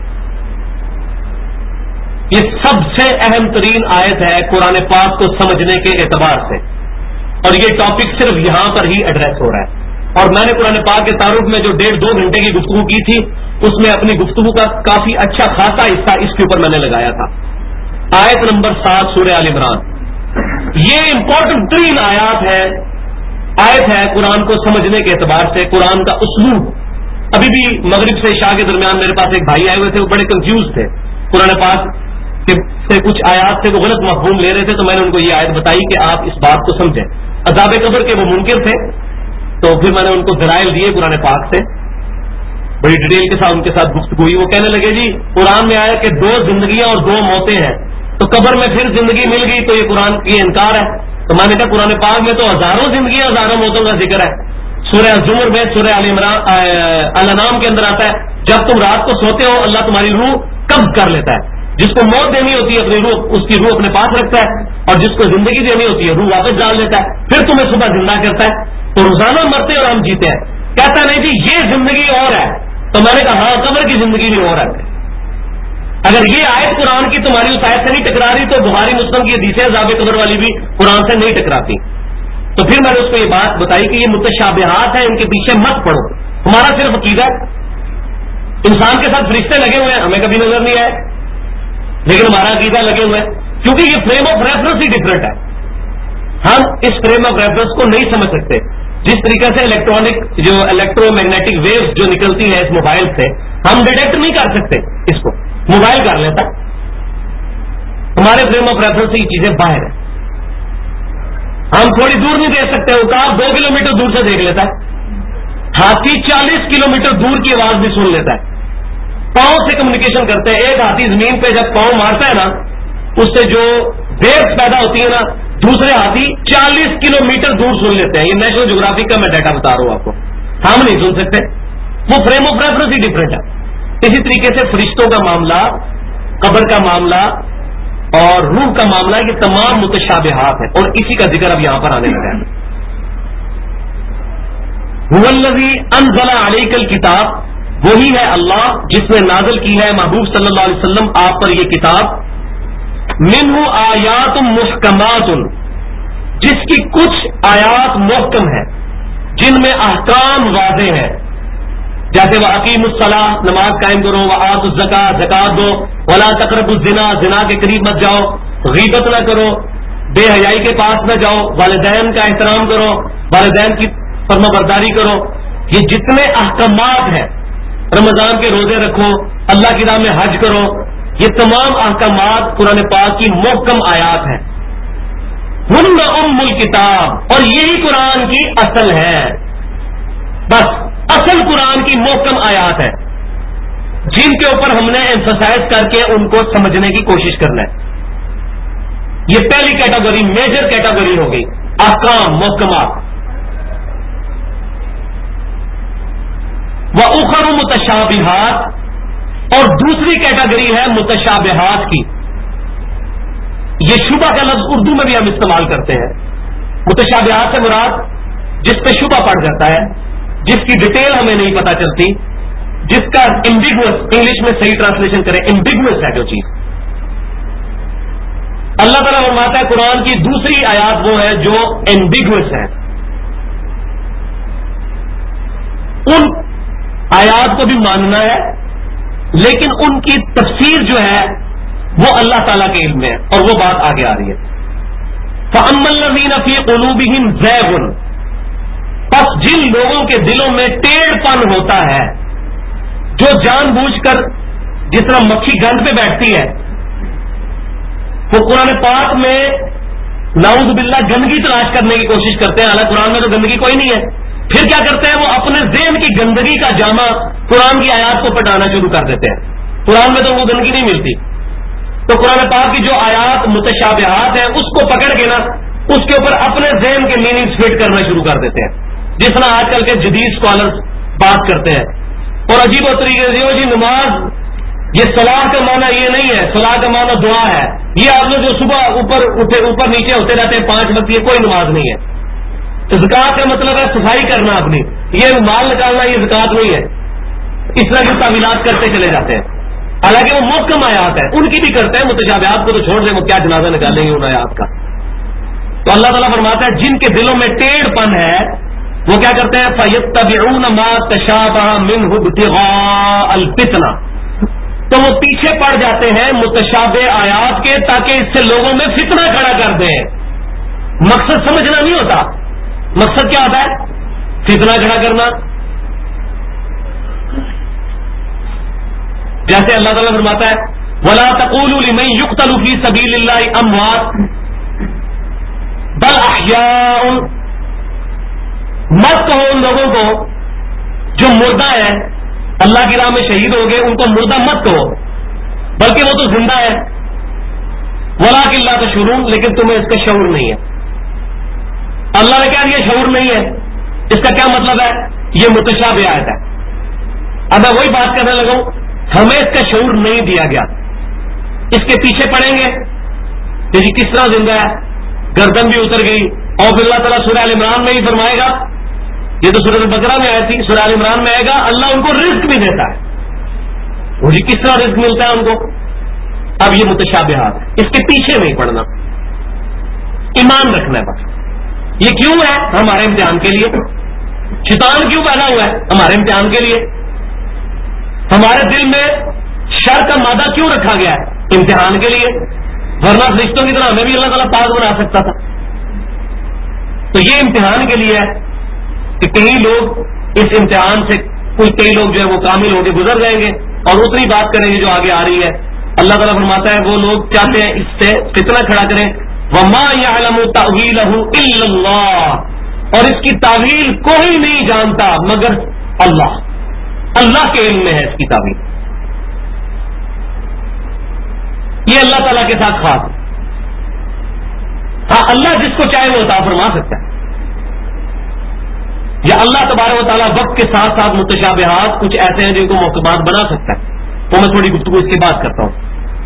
یہ سب سے اہم ترین آیت ہے قرآن پاک کو سمجھنے کے اعتبار سے، اور یہ ٹاپک صرف یہاں پر ہی ایڈریس ہو رہا ہے. اور میں نے قرآن پاک کے تعارف میں جو 1.5-2 گھنٹے کی گفتگو کی تھی، اس میں اپنی گفتگو کا کافی اچھا خاصا حصہ اس کے اوپر میں نے لگایا تھا. آیت نمبر 7 سورہ آل عمران، یہ امپورٹنٹ ترین آیت ہے قرآن کو سمجھنے کے اعتبار سے. قرآن کا اسلوب، ابھی بھی مغرب سے عشاء کے درمیان میرے پاس ایک بھائی آئے ہوئے تھے، وہ بڑے کنفیوز تھے قرآن پاک سے کچھ آیات سے وہ غلط مفہوم لے رہے تھے، تو میں نے ان کو یہ آیت بتائی کہ آپ اس بات کو سمجھیں. عذاب قبر کے وہ منکر تھے، تو پھر میں نے ان کو دلائل دیے قرآن پاک سے، بڑی ڈیٹیل کے ساتھ ان کے ساتھ گفتگو ہوئی. وہ کہنے لگے جی قرآن میں آیا کہ 2 زندگیاں اور 2 موتیں ہیں، تو قبر میں پھر زندگی مل گئی تو یہ قرآن یہ انکار ہے. تو میں نے کہا قرآن پاک میں تو ہزاروں زندگیاں ہزاروں موتوں کا ذکر ہے. سورہ الزمر میں سورہ الانعام کے اندر آتا ہے، جب تم رات کو سوتے ہو اللہ تمہاری روح قبض کر لیتا ہے. جس کو موت دینی ہوتی ہے اپنی روح، اس کی روح اپنے پاس رکھتا ہے، اور جس کو زندگی دینی ہوتی ہے روح واپس ڈال دیتا ہے، پھر تمہیں صبح زندہ کرتا ہے. تو روزانہ مرتے اور ہم جیتے ہیں. کہتا نہیں جی یہ زندگی اور ہے، تو میں نے کہا ہاں قبر کی زندگی بھی اور ہے. اگر یہ آیت قرآن کی تمہاری اس آیت سے نہیں ٹکرا رہی تو بخاری مسلم کی حدیثیں عذاب قبر والی بھی قرآن سے نہیں ٹکراتی. تو پھر میں نے اس کو یہ بات بتائی کہ یہ متشابہات ہیں، ان کے پیچھے مت پڑو. ہمارا صرف عقیدہ انسان کے ساتھ فرشتے لگے ہوئے ہیں، ہمیں کبھی نظر نہیں آئے، لیکن ہمارا عقیدہ لگے ہوئے ہیں، کیونکہ یہ فریم آف ریفرنس ہی ڈفرنٹ ہے. ہم اس فریم آف ریفرنس کو نہیں سمجھ سکتے. جس طریقے سے الیکٹرانک جو الیکٹرو میگنیٹک ویوز جو نکلتی ہیں اس موبائل سے، ہم ڈیٹیکٹ نہیں کر سکتے، اس کو موبائل کر لیتا. ہمارے فریم آف ریفرنس سے یہ چیزیں باہر ہیں. ہم تھوڑی دور نہیں دیکھ سکتے، عقاب 2 کلومیٹر دور سے دیکھ لیتا ہے، ہاتھی 40 کلومیٹر دور کی آواز بھی سن لیتا ہے. پاؤں سے کمیونیکیشن کرتے ہیں. ایک ہاتھی زمین پہ جب پاؤں مارتا ہے نا، اس سے جو ویوز پیدا ہوتی ہے نا، دوسرے ہاتھی 40 کلومیٹر دور سن لیتے ہیں. یہ نیشنل جغرافی کا میں ڈیٹا بتا رہا ہوں آپ کو. ہم نہیں سن سکتے، وہ فریم آف ریفرنس ہی ڈفرینٹ ہے. اسی طریقے سے فرشتوں کا معاملہ، قبر کا معاملہ اور روح کا معاملہ، یہ تمام متشابہات ہیں، اور اسی کا ذکر اب یہاں پر آنے لگا ہے. هو الذی انزل علیک الکتاب، وہی ہے اللہ جس نے نازل کی ہے محبوب صلی اللہ علیہ وسلم آپ پر یہ کتاب. منہ آیات محکمات، جس کی کچھ آیات محکم ہے، جن میں احکام واضح ہے، جیسے وَأَقِیمُوا الصَّلَاةَ، نماز قائم کرو، وَآتُوا الزَّکَاةَ، زکات دو، وَلَا تَقْرَبُوا الزِّنَا، زنا کے قریب مت جاؤ، غیبت نہ کرو، بے حیائی کے پاس نہ جاؤ، والدین کا احترام کرو، والدین کی فرما برداری کرو. یہ جتنے احکامات ہیں، رمضان کے روزے رکھو، اللہ کی راہ میں حج کرو، یہ تمام احکامات قرآن پاک کی محکم آیات ہیں. ہن ام الکتاب، اور یہی قرآن کی اصل ہے. بس اصل قرآن کی محکم آیات ہے جن کے اوپر ہم نے ایمفسائز کر کے ان کو سمجھنے کی کوشش کرنا ہے. یہ پہلی کیٹیگری، میجر کیٹیگری ہو گئی، احکام محکمات. وَأُخَرُ مُتَشَابِهَاتٌ، اور دوسری کیٹیگری ہے متشابہات کی. یہ شبہ کا لفظ اردو میں بھی ہم استعمال کرتے ہیں. متشابہات سے مراد جس پہ شبہ پڑ جاتا ہے، جس کی ڈیٹیل ہمیں نہیں پتہ چلتی، جس کا ایمبیگوس، انگلش میں صحیح ٹرانسلیشن کریں، ایمبیگوس ہے جو چیز. اللہ تعالیٰ فرماتا ہے قرآن کی دوسری آیات وہ ہے جو ایمبیگوس ہے. ان آیات کو بھی ماننا ہے، لیکن ان کی تفسیر جو ہے وہ اللہ تعالیٰ کے علم میں ہے، اور وہ بات آگے آ رہی ہے. فَأَمَّا الَّذِينَ فِي قُلُوبِهِمْ زَيْغٌ، بس جن لوگوں کے دلوں میں ٹیڑھ پن ہوتا ہے، جو جان بوجھ کر جس طرح مکھی گند پہ بیٹھتی ہے، وہ قرآن پاک میں نعوذ باللہ گندگی تلاش کرنے کی کوشش کرتے ہیں، حالانکہ قرآن میں تو گندگی کوئی نہیں ہے، پھر کیا کرتے ہیں وہ اپنے ذہن کی گندگی کا جامع قرآن کی آیات کو پٹانا شروع کر دیتے ہیں۔ قرآن میں تو وہ گندگی نہیں ملتی، تو قرآن پاک کی جو آیات متشابہات ہیں اس کو پکڑ کے نا اس کے اوپر اپنے ذہن کے میننگ فٹ کرنا شروع کر دیتے ہیں، جس طرح آج کل کے جدید اسکالرز بات کرتے ہیں، اور عجیب و طریقے سے جی نماز یہ صلاح کا معنی یہ نہیں ہے، صلاح کا معنی دعا ہے، یہ آپ لوگ جو صبح اوپر نیچے ہوتے رہتے ہیں 5 وقت، یہ کوئی نماز نہیں ہے۔ تو زکات کا مطلب ہے صفائی کرنا اپنی، یہ مال نکالنا یہ زکات نہیں ہے۔ اس طرح کی تعویلات کرتے چلے جاتے ہیں، حالانکہ وہ محکم آیات ہے، ان کی بھی کرتے ہیں، متشابہات کو تو چھوڑ دیں، وہ کیا جنازہ نکالیں گے ان آیات کا۔ تو اللہ تعالیٰ فرماتا ہے جن کے دلوں میں ٹیڑھ پن ہے وہ کیا کرتے ہیں، فَيَتَّبِعُونَ مَا تَشَابَهَ مِنْهُ ابْتِغَاءَ الْفِتْنَةِ، تو وہ پیچھے پڑ جاتے ہیں متشابہ آیات کے تاکہ اس سے لوگوں میں فتنہ کھڑا کر دیں۔ مقصد سمجھنا نہیں ہوتا، مقصد کیا ہوتا ہے؟ فتنہ کھڑا کرنا۔ جیسے اللہ تعالیٰ فرماتا ہے وَلَا تَقُولُوا لِمَن يُقْتَلُ فِي سَبِيلِ اللَّهِ أَمْوَاتٌ بل احیاء، مت کہو ان لوگوں کو جو مردہ ہے، اللہ کی راہ میں شہید ہو گئے، ان کو مردہ مت کہو، بلکہ وہ تو زندہ ہے۔ ولکن لا تشعرون، لیکن تمہیں اس کا شعور نہیں ہے۔ اللہ نے کہا یہ شعور نہیں ہے، اس کا کیا مطلب ہے؟ یہ متشابہ آیت ہے۔ اب میں وہی بات کرنے لگا ہوں، ہمیں اس کا شعور نہیں دیا گیا، اس کے پیچھے پڑیں گے کہ جی کس طرح زندہ ہے، گردن بھی اتر گئی، اور پھر اللہ تعالیٰ سورہ ال عمران میں ہی فرمائے گا، یہ تو سورہ البقرہ میں آئی تھی، سورہ ال عمران میں آئے گا اللہ ان کو رزق بھی دیتا ہے، وہ جی کس طرح رزق ملتا ہے ان کو۔ اب یہ متشابہات، اس کے پیچھے نہیں پڑنا، ایمان رکھنا ہے بس۔ یہ کیوں ہے؟ ہمارے امتحان کے لیے۔ شیطان کیوں پیدا ہوا ہے؟ ہمارے امتحان کے لیے۔ ہمارے دل میں شر کا مادہ کیوں رکھا گیا ہے؟ امتحان کے لیے، ورنہ فرشتوں کی طرح ہمیں بھی اللہ تعالیٰ پاک بنا سکتا تھا۔ تو یہ امتحان کے لیے ہے کہ کئی لوگ اس امتحان سے کئی لوگ جو ہے وہ کامل ہو کے گزر جائیں گے اور اتنی بات کریں گے جو آگے آ رہی ہے۔ اللہ تعالیٰ فرماتا ہے وہ لوگ چاہتے ہیں اس سے فتنہ کھڑا کریں، وَمَا يَعْلَمُ تَأْوِيلَهُ إِلَّا اللَّهُ، اور اس کی تعویل کوئی نہیں جانتا مگر اللہ، اللہ کے علم میں ہے اس کی تعویل۔ یہ اللہ تعالیٰ کے ساتھ خاص ہے۔ ہاں اللہ جس کو چاہے وہ عطا فرما سکتا ہے، یا اللہ تبارک و تعالیٰ وقت کے ساتھ ساتھ متشابہات کچھ ایسے ہیں جن کو محکمات بنا سکتا ہے، تو میں تھوڑی گفتگو اس کی بات کرتا ہوں۔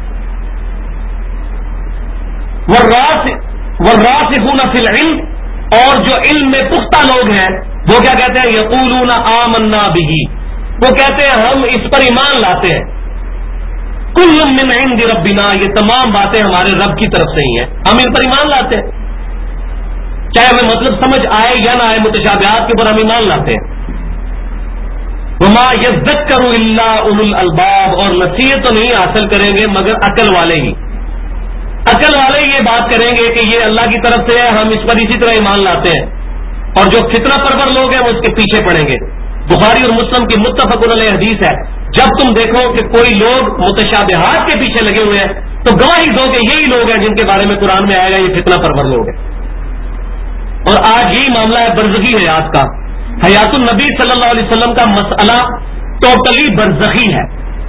وَالرَّاسِخُونَ فِي الْعِلْمِ، اور جو علم میں پختہ لوگ ہیں وہ کیا کہتے ہیں؟ یقولون آمنا بِهِ، وہ کہتے ہیں ہم اس پر ایمان لاتے ہیں۔ کل من عند ربنا، یہ تمام باتیں ہمارے رب کی طرف سے ہی ہیں، ہم ان پر ایمان لاتے ہیں، چاہے ہمیں مطلب سمجھ آئے یا نہ آئے، متشابہات کے اوپر ہم ایمان لاتے ہیں۔ وما یذکر الا اولو الالباب، اور نصیحت تو نہیں حاصل کریں گے مگر عقل والے ہی، عقل والے یہ بات کریں گے کہ یہ اللہ کی طرف سے ہے، ہم اس پر اسی طرح ایمان لاتے ہیں، اور جو فتنہ پرور لوگ ہیں وہ اس کے پیچھے پڑیں گے۔ بخاری اور مسلم کی متفق علیہ حدیث ہے، جب تم دیکھو کہ کوئی لوگ متشابہات کے پیچھے لگے ہوئے ہیں تو گواہی دو کہ یہی لوگ ہیں جن کے بارے میں قرآن میں آئے گا یہ فتنہ پرور لوگ ہیں۔ اور آج یہی معاملہ ہے برزخی حیات کا، حیات النبی صلی اللہ علیہ وسلم کا مسئلہ ٹوٹلی برزخی ہے،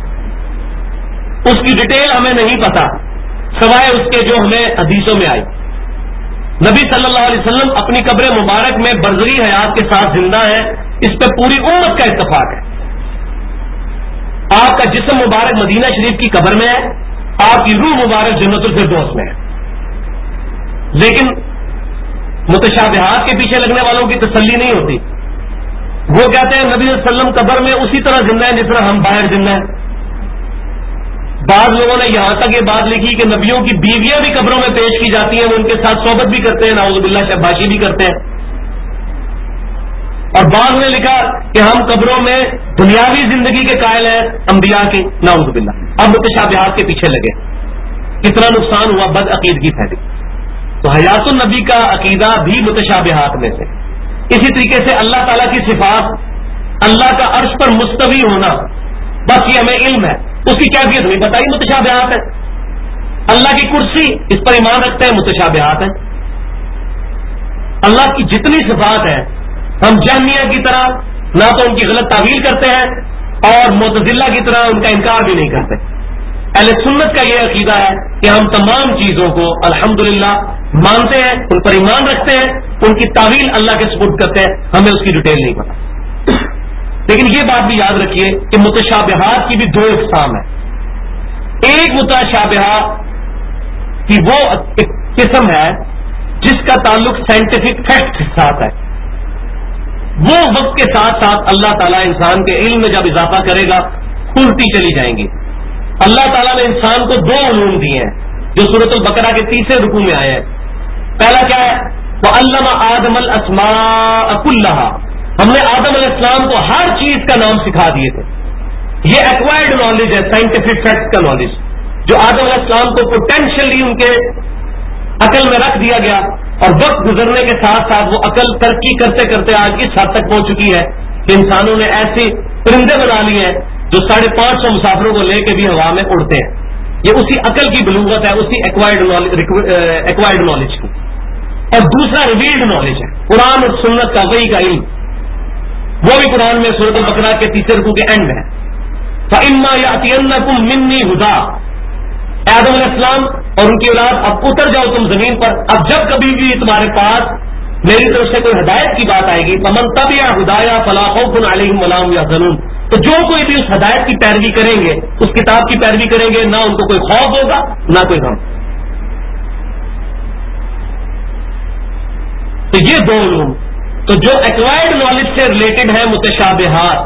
اس کی ڈیٹیل ہمیں نہیں پتا سوائے اس کے جو ہمیں حدیثوں میں آئی۔ نبی صلی اللہ علیہ وسلم اپنی قبر مبارک میں برزخی حیات کے ساتھ زندہ ہے، اس پہ پوری امت کا اتفاق ہے۔ آپ کا جسم مبارک مدینہ شریف کی قبر میں ہے، آپ کی روح مبارک جنت الفردوس میں ہے، لیکن متشابہات کے پیچھے لگنے والوں کی تسلی نہیں ہوتی، وہ کہتے ہیں نبی صلی اللہ علیہ وسلم قبر میں اسی طرح زندہ ہے جس طرح ہم باہر زندہ ہیں۔ بعض لوگوں نے یہاں تک یہ بات لکھی کہ نبیوں کی بیویاں بھی قبروں میں پیش کی جاتی ہیں، وہ ان کے ساتھ صحبت بھی کرتے ہیں، نعوذ باللہ شباشی بھی کرتے ہیں۔ اور بعض نے لکھا کہ ہم قبروں میں دنیاوی زندگی کے قائل ہیں، انبیاء کی، نعوذ باللہ۔ اب متشابہات کے پیچھے لگے، کتنا نقصان ہوا، بد عقیدگی پھیلی۔ تو حیات النبی کا عقیدہ بھی متشابہات میں سے، اسی طریقے سے اللہ تعالیٰ کی صفات، اللہ کا عرش پر مستوی ہونا، بس یہ ہمیں علم ہے، اس کی کیفیت نہیں بتائی، متشابہات ہے۔ اللہ کی کرسی، اس پر ایمان رکھتے ہیں، متشابہات ہے۔ اللہ کی جتنی صفات ہیں ہم جہمیہ کی طرح نہ تو ان کی غلط تعویل کرتے ہیں اور معتزلہ کی طرح ان کا انکار بھی نہیں کرتے۔ اہل سنت کا یہ عقیدہ ہے کہ ہم تمام چیزوں کو الحمدللہ مانتے ہیں، ان پر ایمان رکھتے ہیں، ان کی تعویل اللہ کے سپرد کرتے ہیں، ہمیں اس کی ڈیٹیل نہیں پتا۔ لیکن یہ بات بھی یاد رکھیے کہ متشابہات کی بھی دو اقسام ہیں۔ ایک متشابہہ کی وہ قسم ہے جس کا تعلق سائنٹیفک فیکٹ کے ساتھ ہے، وہ وقت کے ساتھ ساتھ اللہ تعالیٰ انسان کے علم میں جب اضافہ کرے گا کھلتی چلی جائیں گی۔ اللہ تعالیٰ نے انسان کو دو علوم دیے ہیں جو سورۃ البقرہ کے 30 رکوع میں آئے ہیں۔ پہلا کیا ہے؟ وَعَلَّمَ آدَمَ الْأَسْمَاءَ كُلَّهَا، ہم نے آدم علیہ السلام کو ہر چیز کا نام سکھا دیے تھے۔ یہ ایکوائرڈ نالج ہے، سائنٹیفک فیکٹس کا نالج، جو آدم علیہ السلام کو پوٹینشلی ان کے عقل میں رکھ دیا گیا، اور وقت گزرنے کے ساتھ ساتھ وہ عقل ترقی کرتے کرتے آج اس حد تک پہنچ چکی ہے کہ انسانوں نے ایسے پرندے بنا لیے ہیں جو 550 مسافروں کو لے کے بھی ہوا میں اڑتے ہیں۔ یہ اسی عقل کی بلوغت ہے، اسی ایکوائرڈ نالج کی۔ اور دوسرا ریویلڈ نالج ہے، قرآن اور سنت کا وحی کا علم، وہ بھی قرآن میں سورۃ البقرہ کے 30 رکوع کے اینڈ ہے۔ فَإِمَّا يَأْتِيَنَّكُم مِّنِّي هُدًى، آدم علیہ السلام اور ان کی اولاد اب اتر جاؤ تم زمین پر، اب جب کبھی بھی تمہارے پاس میری طرف سے کوئی ہدایت کی بات آئے گی، فَمَن تَبِعَ هُدَايَا فَلَا خَوْفٌ عَلَيْهِمْ وَلَا هُمْ يَحْزَنُونَ، تو جو کوئی بھی اس ہدایت کی پیروی کریں گے، اس کتاب کی پیروی کریں گے، نہ ان کو کوئی خوف ہوگا نہ کوئی غم۔ تو یہ دو علوم تو جو ایکوائرڈ نالج سے ریلیٹڈ ہے، متشابہات،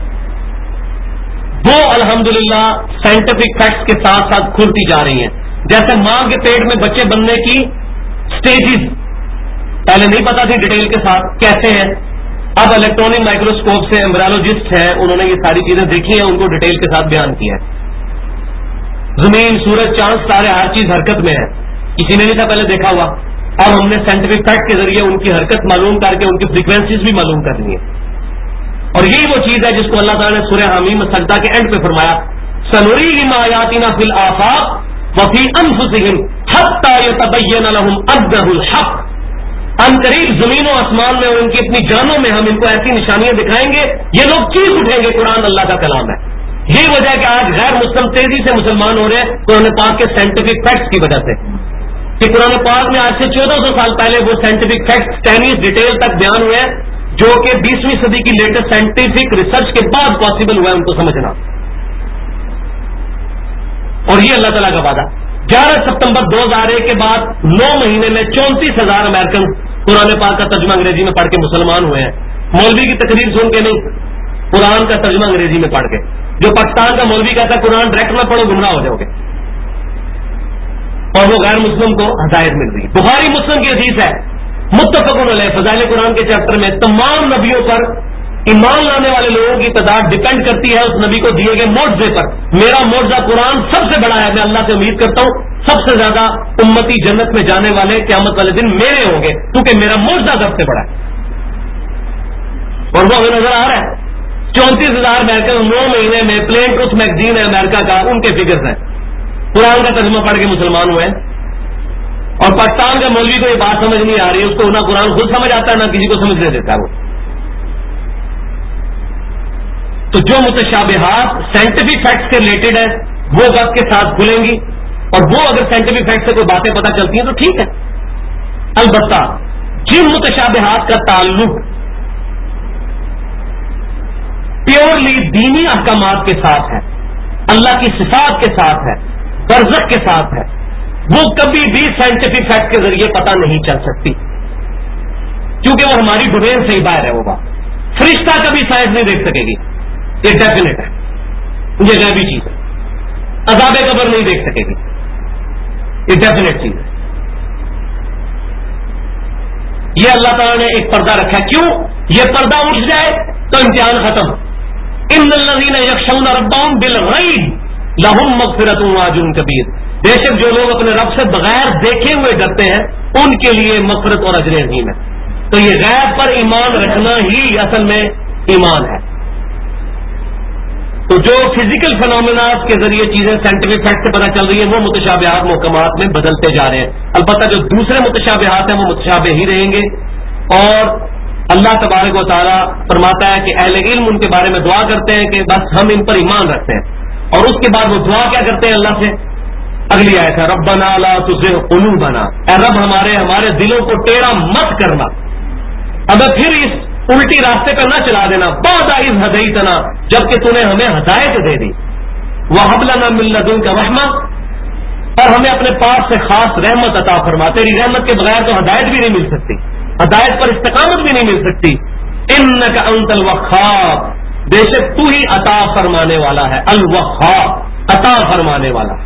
وہ الحمدللہ سائنٹیفک فیکٹس کے ساتھ ساتھ کھلتی جا رہی ہیں۔ جیسے ماں کے پیٹ میں بچے بننے کی سٹیجز پہلے نہیں پتا تھی ڈیٹیل کے ساتھ کیسے ہیں، اب الیکٹرانک مائکروسکوپ سے ایمبریولوجسٹ ہیں، انہوں نے یہ ساری چیزیں دیکھی ہیں، ان کو ڈیٹیل کے ساتھ بیان کیا ہے۔ زمین، سورج، چاند، ستارے، ہر چیز حرکت میں ہے، کسی نے نہیں تھا پہلے دیکھا ہوا، اب ہم نے سائنٹیفک فیکٹ کے ذریعے ان کی حرکت معلوم کر کے ان کی فریکوینسیز بھی معلوم کر لی ہے۔ اور یہی وہ چیز ہے جس کو اللہ تعالیٰ نے سورہ حمیم سجدہ کے اینڈ پہ فرمایا، سنریہم آیاتنا فی الآفاق وفی انفسہم حتی یتبین لہم انہ الحق، ان قریب زمین و آسمان میں اور ان کی اپنی جانوں میں ہم ان کو ایسی نشانیاں دکھائیں گے، یہ لوگ چیخ اٹھیں گے قرآن اللہ کا کلام ہے۔ یہی وجہ ہے کہ آج غیر مسلم تیزی سے مسلمان ہو رہے ہیں قرآن پاک کے سائنٹیفک فیکٹس کی وجہ سے، کہ قرآن پاک میں آج سے 1400 سال پہلے وہ سائنٹیفک فیکٹس ٹینیز ڈیٹیل تک بیان ہوئے ہیں جو کہ 20ویں صدی کی لیٹسٹ سائنٹیفک ریسرچ کے بعد پاسبل ہوا ہے ان کو سمجھنا۔ اور یہ اللہ تعالیٰ کا وعدہ، 11 ستمبر 2001 کے بعد 9 مہینے میں 34,000 امریکن قرآن پاک کا ترجمہ انگریزی میں پڑھ کے مسلمان ہوئے ہیں، مولوی کی تقریر سن کے نہیں، قرآن کا ترجمہ انگریزی میں پڑھ کے۔ جو پاکستان کا مولوی کہتا ہے قرآن ڈائریکٹ میں پڑھو گمراہ ہو جاؤ گے، اور وہ غیر مسلم کو ہدایت مل رہی ہے۔ بخاری مسلم کی حدیث ہے، متفق علیہ، فضائل قرآن کے چیپٹر میں، تمام نبیوں پر ایمان لانے والے لوگوں کی تعداد ڈپینڈ کرتی ہے اس نبی کو دیے گئے معجزے پر۔ میرا معجزہ قرآن سب سے بڑا ہے، میں اللہ سے امید کرتا ہوں سب سے زیادہ امتی جنت میں جانے والے قیامت والے دن میرے ہوں گے، کیونکہ میرا معجزہ سب سے بڑا ہے۔ اور وہ ہمیں نظر آ رہا ہے، 34,000 امریکن 9 مہینے میں، پلین ٹروتھ میگزین ہے امریکہ کا، ان کے فگرز ہیں، قرآن کا ترجمہ پڑھ کے مسلمان ہوئے ہیں۔ اور پاکستان کا مولوی کو یہ بات سمجھ نہیں آ رہی، اس کو نہ قرآن خود سمجھ آتا ہے نہ کسی کو سمجھنے دیتا ہے وہ۔ تو جو متشابہات سائنٹیفک فیکٹس کے ریلیٹڈ ہے وہ وقت کے ساتھ کھلیں گی، اور وہ اگر سائنٹیفک فیکٹ سے کوئی باتیں پتہ چلتی ہیں تو ٹھیک ہے۔ البتہ جن متشابہات کا تعلق پیورلی دینی احکامات کے ساتھ ہے، اللہ کی صفات کے ساتھ ہے، برزخ کے ساتھ ہے، وہ کبھی بھی سائنٹیفک فیکٹ کے ذریعے پتہ نہیں چل سکتی، کیونکہ وہ ہماری ڈومین سے ہی باہر ہے۔ وہ بات فرشتہ کبھی سائنس نہیں دیکھ سکے گی، یہ ڈیفینیٹ ہے، یہ غیبی چیز ہے۔ عذاب قبر نہیں دیکھ سکے گی، یہ ڈیفینیٹ چیز ہے۔ یہ اللہ تعالیٰ نے ایک پردہ رکھا ہے، کیوں؟ یہ پردہ اٹھ جائے تو امتحان ختم۔ ان الذین یخشون ربهم بالغیب لہم مغفرۃ واجر کبیر، بے شک جو لوگ اپنے رب سے بغیر دیکھے ہوئے ڈرتے ہیں ان کے لیے مغفرت اور اجر عظیم ہے۔ تو یہ غیب پر ایمان رکھنا ہی اصل میں ایمان ہے. تو جو فزیکل فنومیناز کے ذریعے چیزیں سائنٹیفک فیکٹ سے پتہ چل رہی ہیں وہ متشابہات محکمات میں بدلتے جا رہے ہیں. البتہ جو دوسرے متشابہات ہیں وہ متشابہ ہی رہیں گے. اور اللہ تبارک و تعالیٰ فرماتا ہے کہ اہل علم ان کے بارے میں دعا کرتے ہیں کہ بس ہم ان پر ایمان رکھتے ہیں. اور اس کے بعد وہ دعا کیا کرتے ہیں اللہ سے؟ اگلی آیت ہے ربنا لا تزغ قلوبنا، اے رب ہمارے دلوں کو ٹیڑھا مت کرنا، اب پھر اس الٹی راستے پہ نہ چلا دینا، بعد اذ ہدیتنا، جبکہ تو نے ہمیں ہدایت دے دی، وہب لنا من لدنک رحمہ، اور ہمیں اپنے پاس سے خاص رحمت عطا فرما. تیری رحمت کے بغیر تو ہدایت بھی نہیں مل سکتی، ہدایت پر استقامت بھی نہیں مل سکتی. انک انت الوہاب، بے شک تو ہی عطا فرمانے والا ہے، الوہاب عطا فرمانے والا.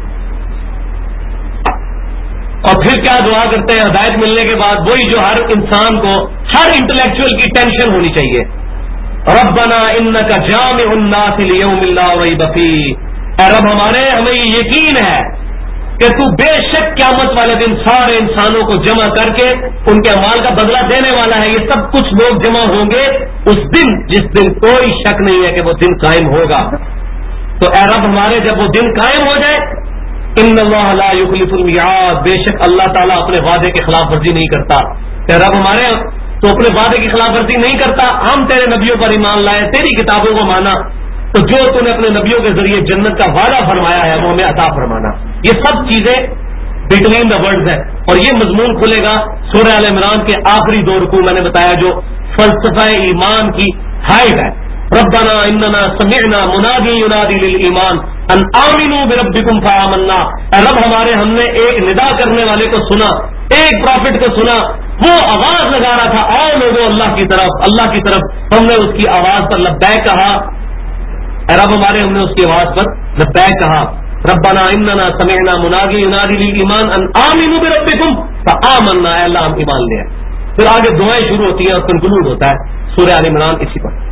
اور پھر کیا دعا کرتے ہیں ہدایت ملنے کے بعد؟ وہی جو ہر انسان کو، ہر انٹلیکچوئل کی ٹینشن ہونی چاہیے، ربنا انک جامع الناس لیوم لا ریب فیہ، اے رب ہمیں یہ یقین ہے کہ تو بے شک قیامت والے دن سارے انسانوں کو جمع کر کے ان کے اعمال کا بدلہ دینے والا ہے. یہ سب کچھ لوگ جمع ہوں گے اس دن جس دن کوئی شک نہیں ہے کہ وہ دن قائم ہوگا. تو اے رب جب وہ دن قائم ہو جائے، ان اللہ لا یخلف المیعاد، بے شک اللہ تعالیٰ اپنے وعدے کی خلاف ورزی نہیں کرتا. کہ رب تو اپنے وعدے کی خلاف ورزی نہیں کرتا. ہم تیرے نبیوں پر ایمان لائے، تیری کتابوں کو مانا، تو جو تو نے اپنے نبیوں کے ذریعے جنت کا وعدہ فرمایا ہے وہ ہمیں عطا فرمانا. یہ سب چیزیں بٹوین دا ورڈز ہے. اور یہ مضمون کھلے گا سورہ آل عمران کے آخری 2 رکوع میں نے بتایا، جو فلسفہ ایمان کی ہائٹ ہے. ربنا اننا سمعنا منادی ینادی للایمان ان آمنوا بربکم فآمنا، اے رب ہم نے ایک ندا کرنے والے کو سنا، ایک پروفٹ کو سنا، وہ آواز لگا رہا تھا آؤ لوگوں اللہ کی طرف. ہم نے اس کی آواز پر لبیک کہا، اے رب ہم نے اس کی آواز پر لبیک کہا. ربنا اننا سمعنا منادی ینادی للایمان ان آمنوا بربکم فآمنا، اے اللہ ہم ایمان لے آئے. پھر آگے دعائیں شروع ہوتی ہیں اور کنکلوڈ ہوتا ہے سورہ آل عمران اسی پر.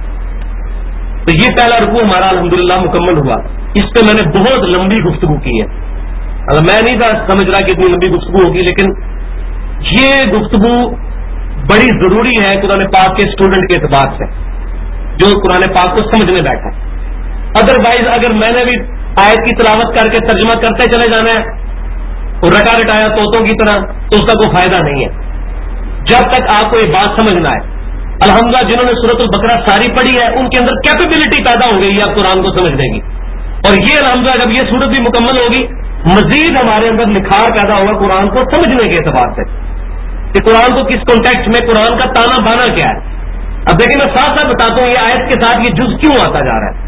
تو یہ پہلا رکوع ہمارا الحمدللہ مکمل ہوا. اس پہ میں نے بہت لمبی گفتگو کی ہے. میں نہیں تھا سمجھ رہا کہ اتنی لمبی گفتگو ہوگی، لیکن یہ گفتگو بڑی ضروری ہے قرآن پاک کے اسٹوڈنٹ کے اعتبار سے جو قرآن پاک کو سمجھنے بیٹھا. ادروائز اگر میں نے بھی آیت کی تلاوت کر کے ترجمہ کرتے چلے جانا ہے اور رٹا رٹایا طوطوں کی طرح تو اس کا کوئی فائدہ نہیں ہے. جب تک آپ کو یہ بات سمجھنا ہے، الحمدللہ جنہوں نے سورۃ البقرہ ساری پڑھی ہے ان کے اندر کیپیبلٹی پیدا ہو گئی ہے اب قرآن کو سمجھنے کی. اور یہ الحمدللہ جب یہ سورت بھی مکمل ہوگی مزید ہمارے اندر نکھار پیدا ہوگا قرآن کو سمجھنے کے اعتبار سے کہ قرآن کو کس کانٹیکسٹ میں، قرآن کا تانا بانا کیا ہے. اب دیکھیں میں ساتھ ساتھ بتاتا ہوں یہ آیت کے ساتھ یہ جز کیوں آتا جا رہا ہے.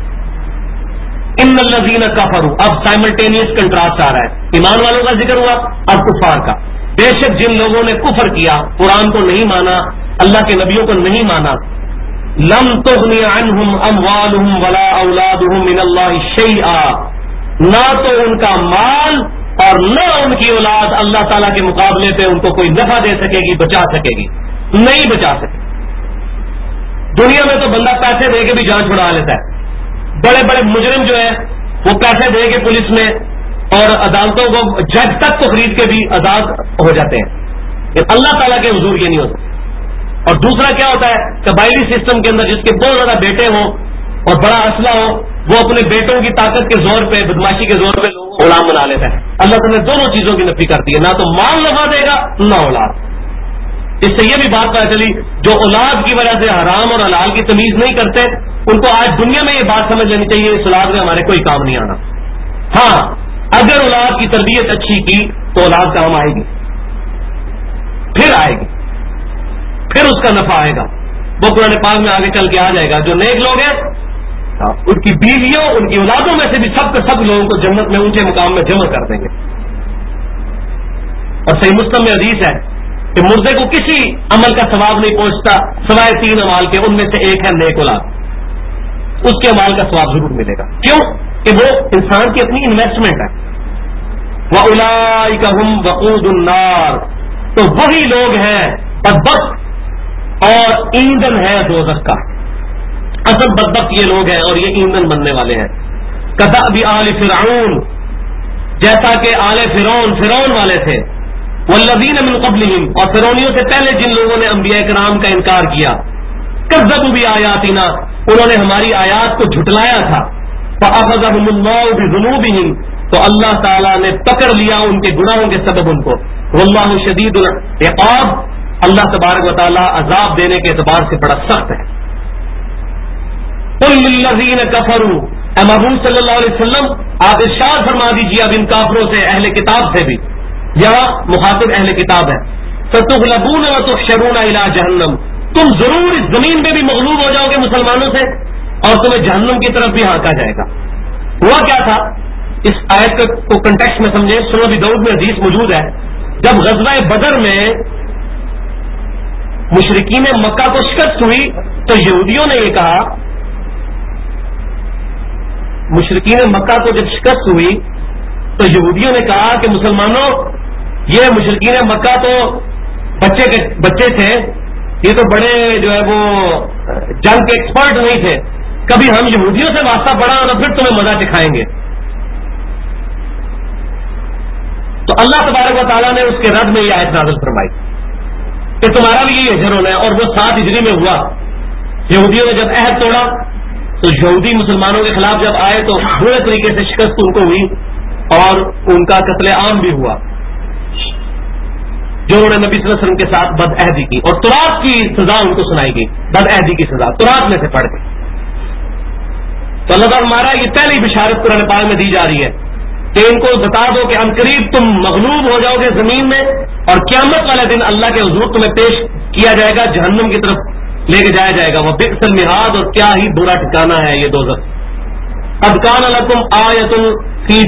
ان الذین کفروا، اب سائملٹینیس کنٹراسٹ آ رہا ہے. ایمان والوں کا ذکر ہوا، اب کفار کا. بے شک جن لوگوں نے کفر کیا، قرآن کو نہیں مانا، اللہ کے نبیوں کو نہیں مانا، لم تغنی عنہم اموالہم ولا اولادہم من اللہ شیئا، نہ تو ان کا مال اور نہ ان کی اولاد اللہ تعالیٰ کے مقابلے پہ ان کو کوئی نفع دے سکے گی، بچا سکے گی، نہیں بچا سکے. دنیا میں تو بندہ پیسے دے کے بھی جان چھڑا لیتا ہے. بڑے بڑے مجرم جو ہیں وہ پیسے دے کے پولیس میں اور عدالتوں کو جج تک کو خرید کے بھی آزاد ہو جاتے ہیں. یہ اللہ تعالیٰ کے حضور یہ نہیں ہوتا. اور دوسرا کیا ہوتا ہے، قبائلی سسٹم کے اندر جس کے بہت زیادہ بیٹے ہوں اور بڑا اسلحہ ہو، وہ اپنے بیٹوں کی طاقت کے زور پہ، بدماشی کے زور پہ لوگوں کو غلام بنا لیتا ہے. اللہ تعالیٰ نے دونوں چیزوں کی نفی کرتی ہے، نہ تو مال نفع دے گا نہ اولاد. اس سے یہ بھی بات پتہ چلی جو اولاد کی وجہ سے حرام اور حلال کی تمیز نہیں کرتے ان کو آج دنیا میں یہ بات سمجھ لینی چاہیے اس اولاد میں ہمارے کوئی کام نہیں آنا. ہاں اگر اولاد کی تربیت اچھی کی تو اولاد کام آئے گی، پھر آئے گی، پھر اس کا نفع آئے گا. وہ قرآن پاک میں آگے چل کے آ جائے گا. جو نیک لوگ ہیں ان کی بیویوں، ان کی اولادوں میں سے بھی سب کے سب لوگوں کو جنت میں اونچے مقام میں جمع کر دیں گے. اور صحیح مسلم میں حدیث ہے کہ مردے کو کسی عمل کا ثواب نہیں پہنچتا سوائے 3 اعمال کے، ان میں سے ایک ہے نیک اولاد. اس کے اعمال کا ثواب ضرور ملے گا. کیوں کہ وہ انسان کی اپنی انویسٹمنٹ ہے. وَأُولَٰئِكَ هُمْ وَقُودُ النَّارِ، تو وہی لوگ ہیں بدبخت اور ایندھن ہے دوزخ کا. اصل بدبخت یہ لوگ ہیں اور یہ ایندھن بننے والے ہیں. کدأب آل فرعون، جیسا کہ آل فرعون والے تھے. والذین من قبلہم، اور فرعونیوں سے پہلے جن لوگوں نے انبیاء کرام کا انکار کیا، کذبوا بآیاتنا، انہوں نے ہماری آیات کو جھٹلایا تھا، فأخذہم اللہ بذنوبہم، تو اللہ تعالیٰ نے پکڑ لیا ان کے گناہوں کے سبب ان کو، واللہ شدید العقاب، اللہ تبارک و تعالیٰ عذاب دینے کے اعتبار سے بڑا سخت ہے۔ قل للذین کفروا، اے محبوب صلی اللہ علیہ وسلم آپ ارشاد فرما دیجیے اب ان کافروں سے، اہل کتاب سے بھی، یہاں مخاطب اہل کتاب ہے، ستغلبون وتحشرون الی جہنم، تم ضرور اس زمین میں بھی مغلوب ہو جاؤ گے مسلمانوں سے، اور تمہیں جہنم کی طرف بھی ہانکا جائے گا۔ ہوا کیا تھا اس آیت کو کنٹیکسٹ میں سمجھیں، سنن ابی داؤد میں حدیث موجود ہے، جب غزوہ بدر میں مشرکین مکہ کو شکست ہوئی تو یہودیوں نے یہ کہا، مشرکین مکہ کو جب شکست ہوئی تو یہودیوں نے کہا کہ مسلمانوں، یہ مشرکین مکہ تو بچے تھے، یہ تو بڑے جو ہے وہ جنگ کے ایکسپرٹ نہیں تھے، کبھی ہم یہودیوں سے واسطہ پڑا اور پھر تمہیں مزہ چکھائیں گے۔ تو اللہ تبارک و تعالیٰ نے اس کے رد میں یہ آیت نازل فرمائی کہ تمہارا بھی یہی اجر ہونا ہے، اور وہ 7 ہجری میں ہوا۔ یہودیوں نے جب عہد توڑا تو یہودی مسلمانوں کے خلاف جب آئے تو برے طریقے سے شکست ان کو ہوئی اور ان کا قتل عام بھی ہوا، جو انہوں نے نبی صلی اللہ علیہ وسلم کے ساتھ بد عہدی کی، اور تراث کی سزا ان کو سنائی گئی، بد عہدی کی سزا تراث میں سے پڑ گئی۔ تو اللہ تعالیٰ ہمارا یہ پہلی بشارت قرآن پاک میں دی جا رہی ہے کہ ان کو بتا دو کہ عنقریب تم مغلوب ہو جاؤ گے زمین میں، اور قیامت والے دن اللہ کے حضور تمہیں پیش کیا جائے گا، جہنم کی طرف لے کے جایا جائے گا، وہ بئس المہاد، اور کیا ہی برا ٹھکانہ ہے یہ دوزخ۔ قد کان لکم آیۃ فی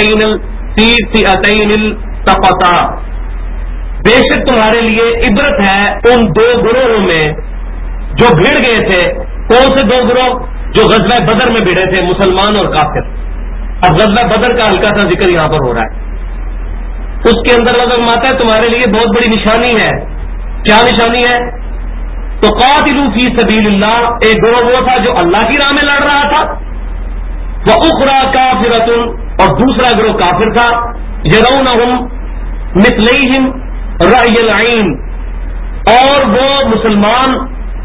فئتین التقطا، بے شک تمہارے لیے عبرت ہے ان 2 گروہوں میں جو بھیڑ گئے تھے۔ کون سے 2 گروہ؟ جو غزوہ بدر میں بھیڑے تھے، مسلمان اور کافر۔ اب غزوہ بدر کا ہلکا سا ذکر یہاں پر ہو رہا ہے، اس کے اندر نظر آتا ہے تمہارے لیے بہت بڑی نشانی ہے۔ کیا نشانی ہے؟ تو قاتلوا فی سبیل اللہ، ایک گروہ وہ تھا جو اللہ کی راہ میں لڑ رہا تھا، وَأُخْرَى كَافِرَةٌ، اور دوسرا گروہ کافر تھا، يَرَوْنَهُمْ مِثْلَيْهِمْ رَأْيَ الْعَيْنِ، اور وہ مسلمان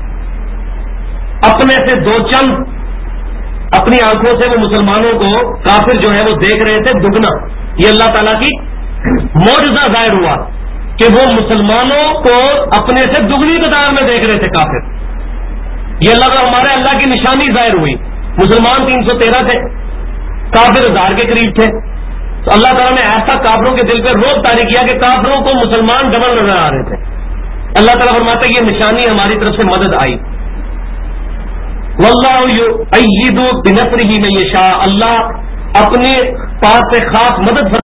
اپنے سے 2 چند اپنی آنکھوں سے وہ مسلمانوں کو، کافر جو ہے وہ دیکھ رہے تھے دگنا۔ یہ اللہ تعالیٰ کی معجزہ ظاہر ہوا کہ وہ مسلمانوں کو اپنے سے دگنی تعداد میں دیکھ رہے تھے کافر۔ یہ اللہ کا ہمارے اللہ کی نشانی ظاہر ہوئی، مسلمان 313 تھے، کافر 1000 کے قریب تھے، تو اللہ تعالیٰ نے ایسا کافروں کے دل پہ روب طاری کیا کہ کافروں کو مسلمان ڈبل نظر آ رہے تھے۔ اللہ تعالیٰ فرماتا ہے یہ نشانی ہماری طرف سے مدد آئی۔ واللہ یؤید بنصرہ من یشاء، اللہ اپنے پاس سے خاص مدد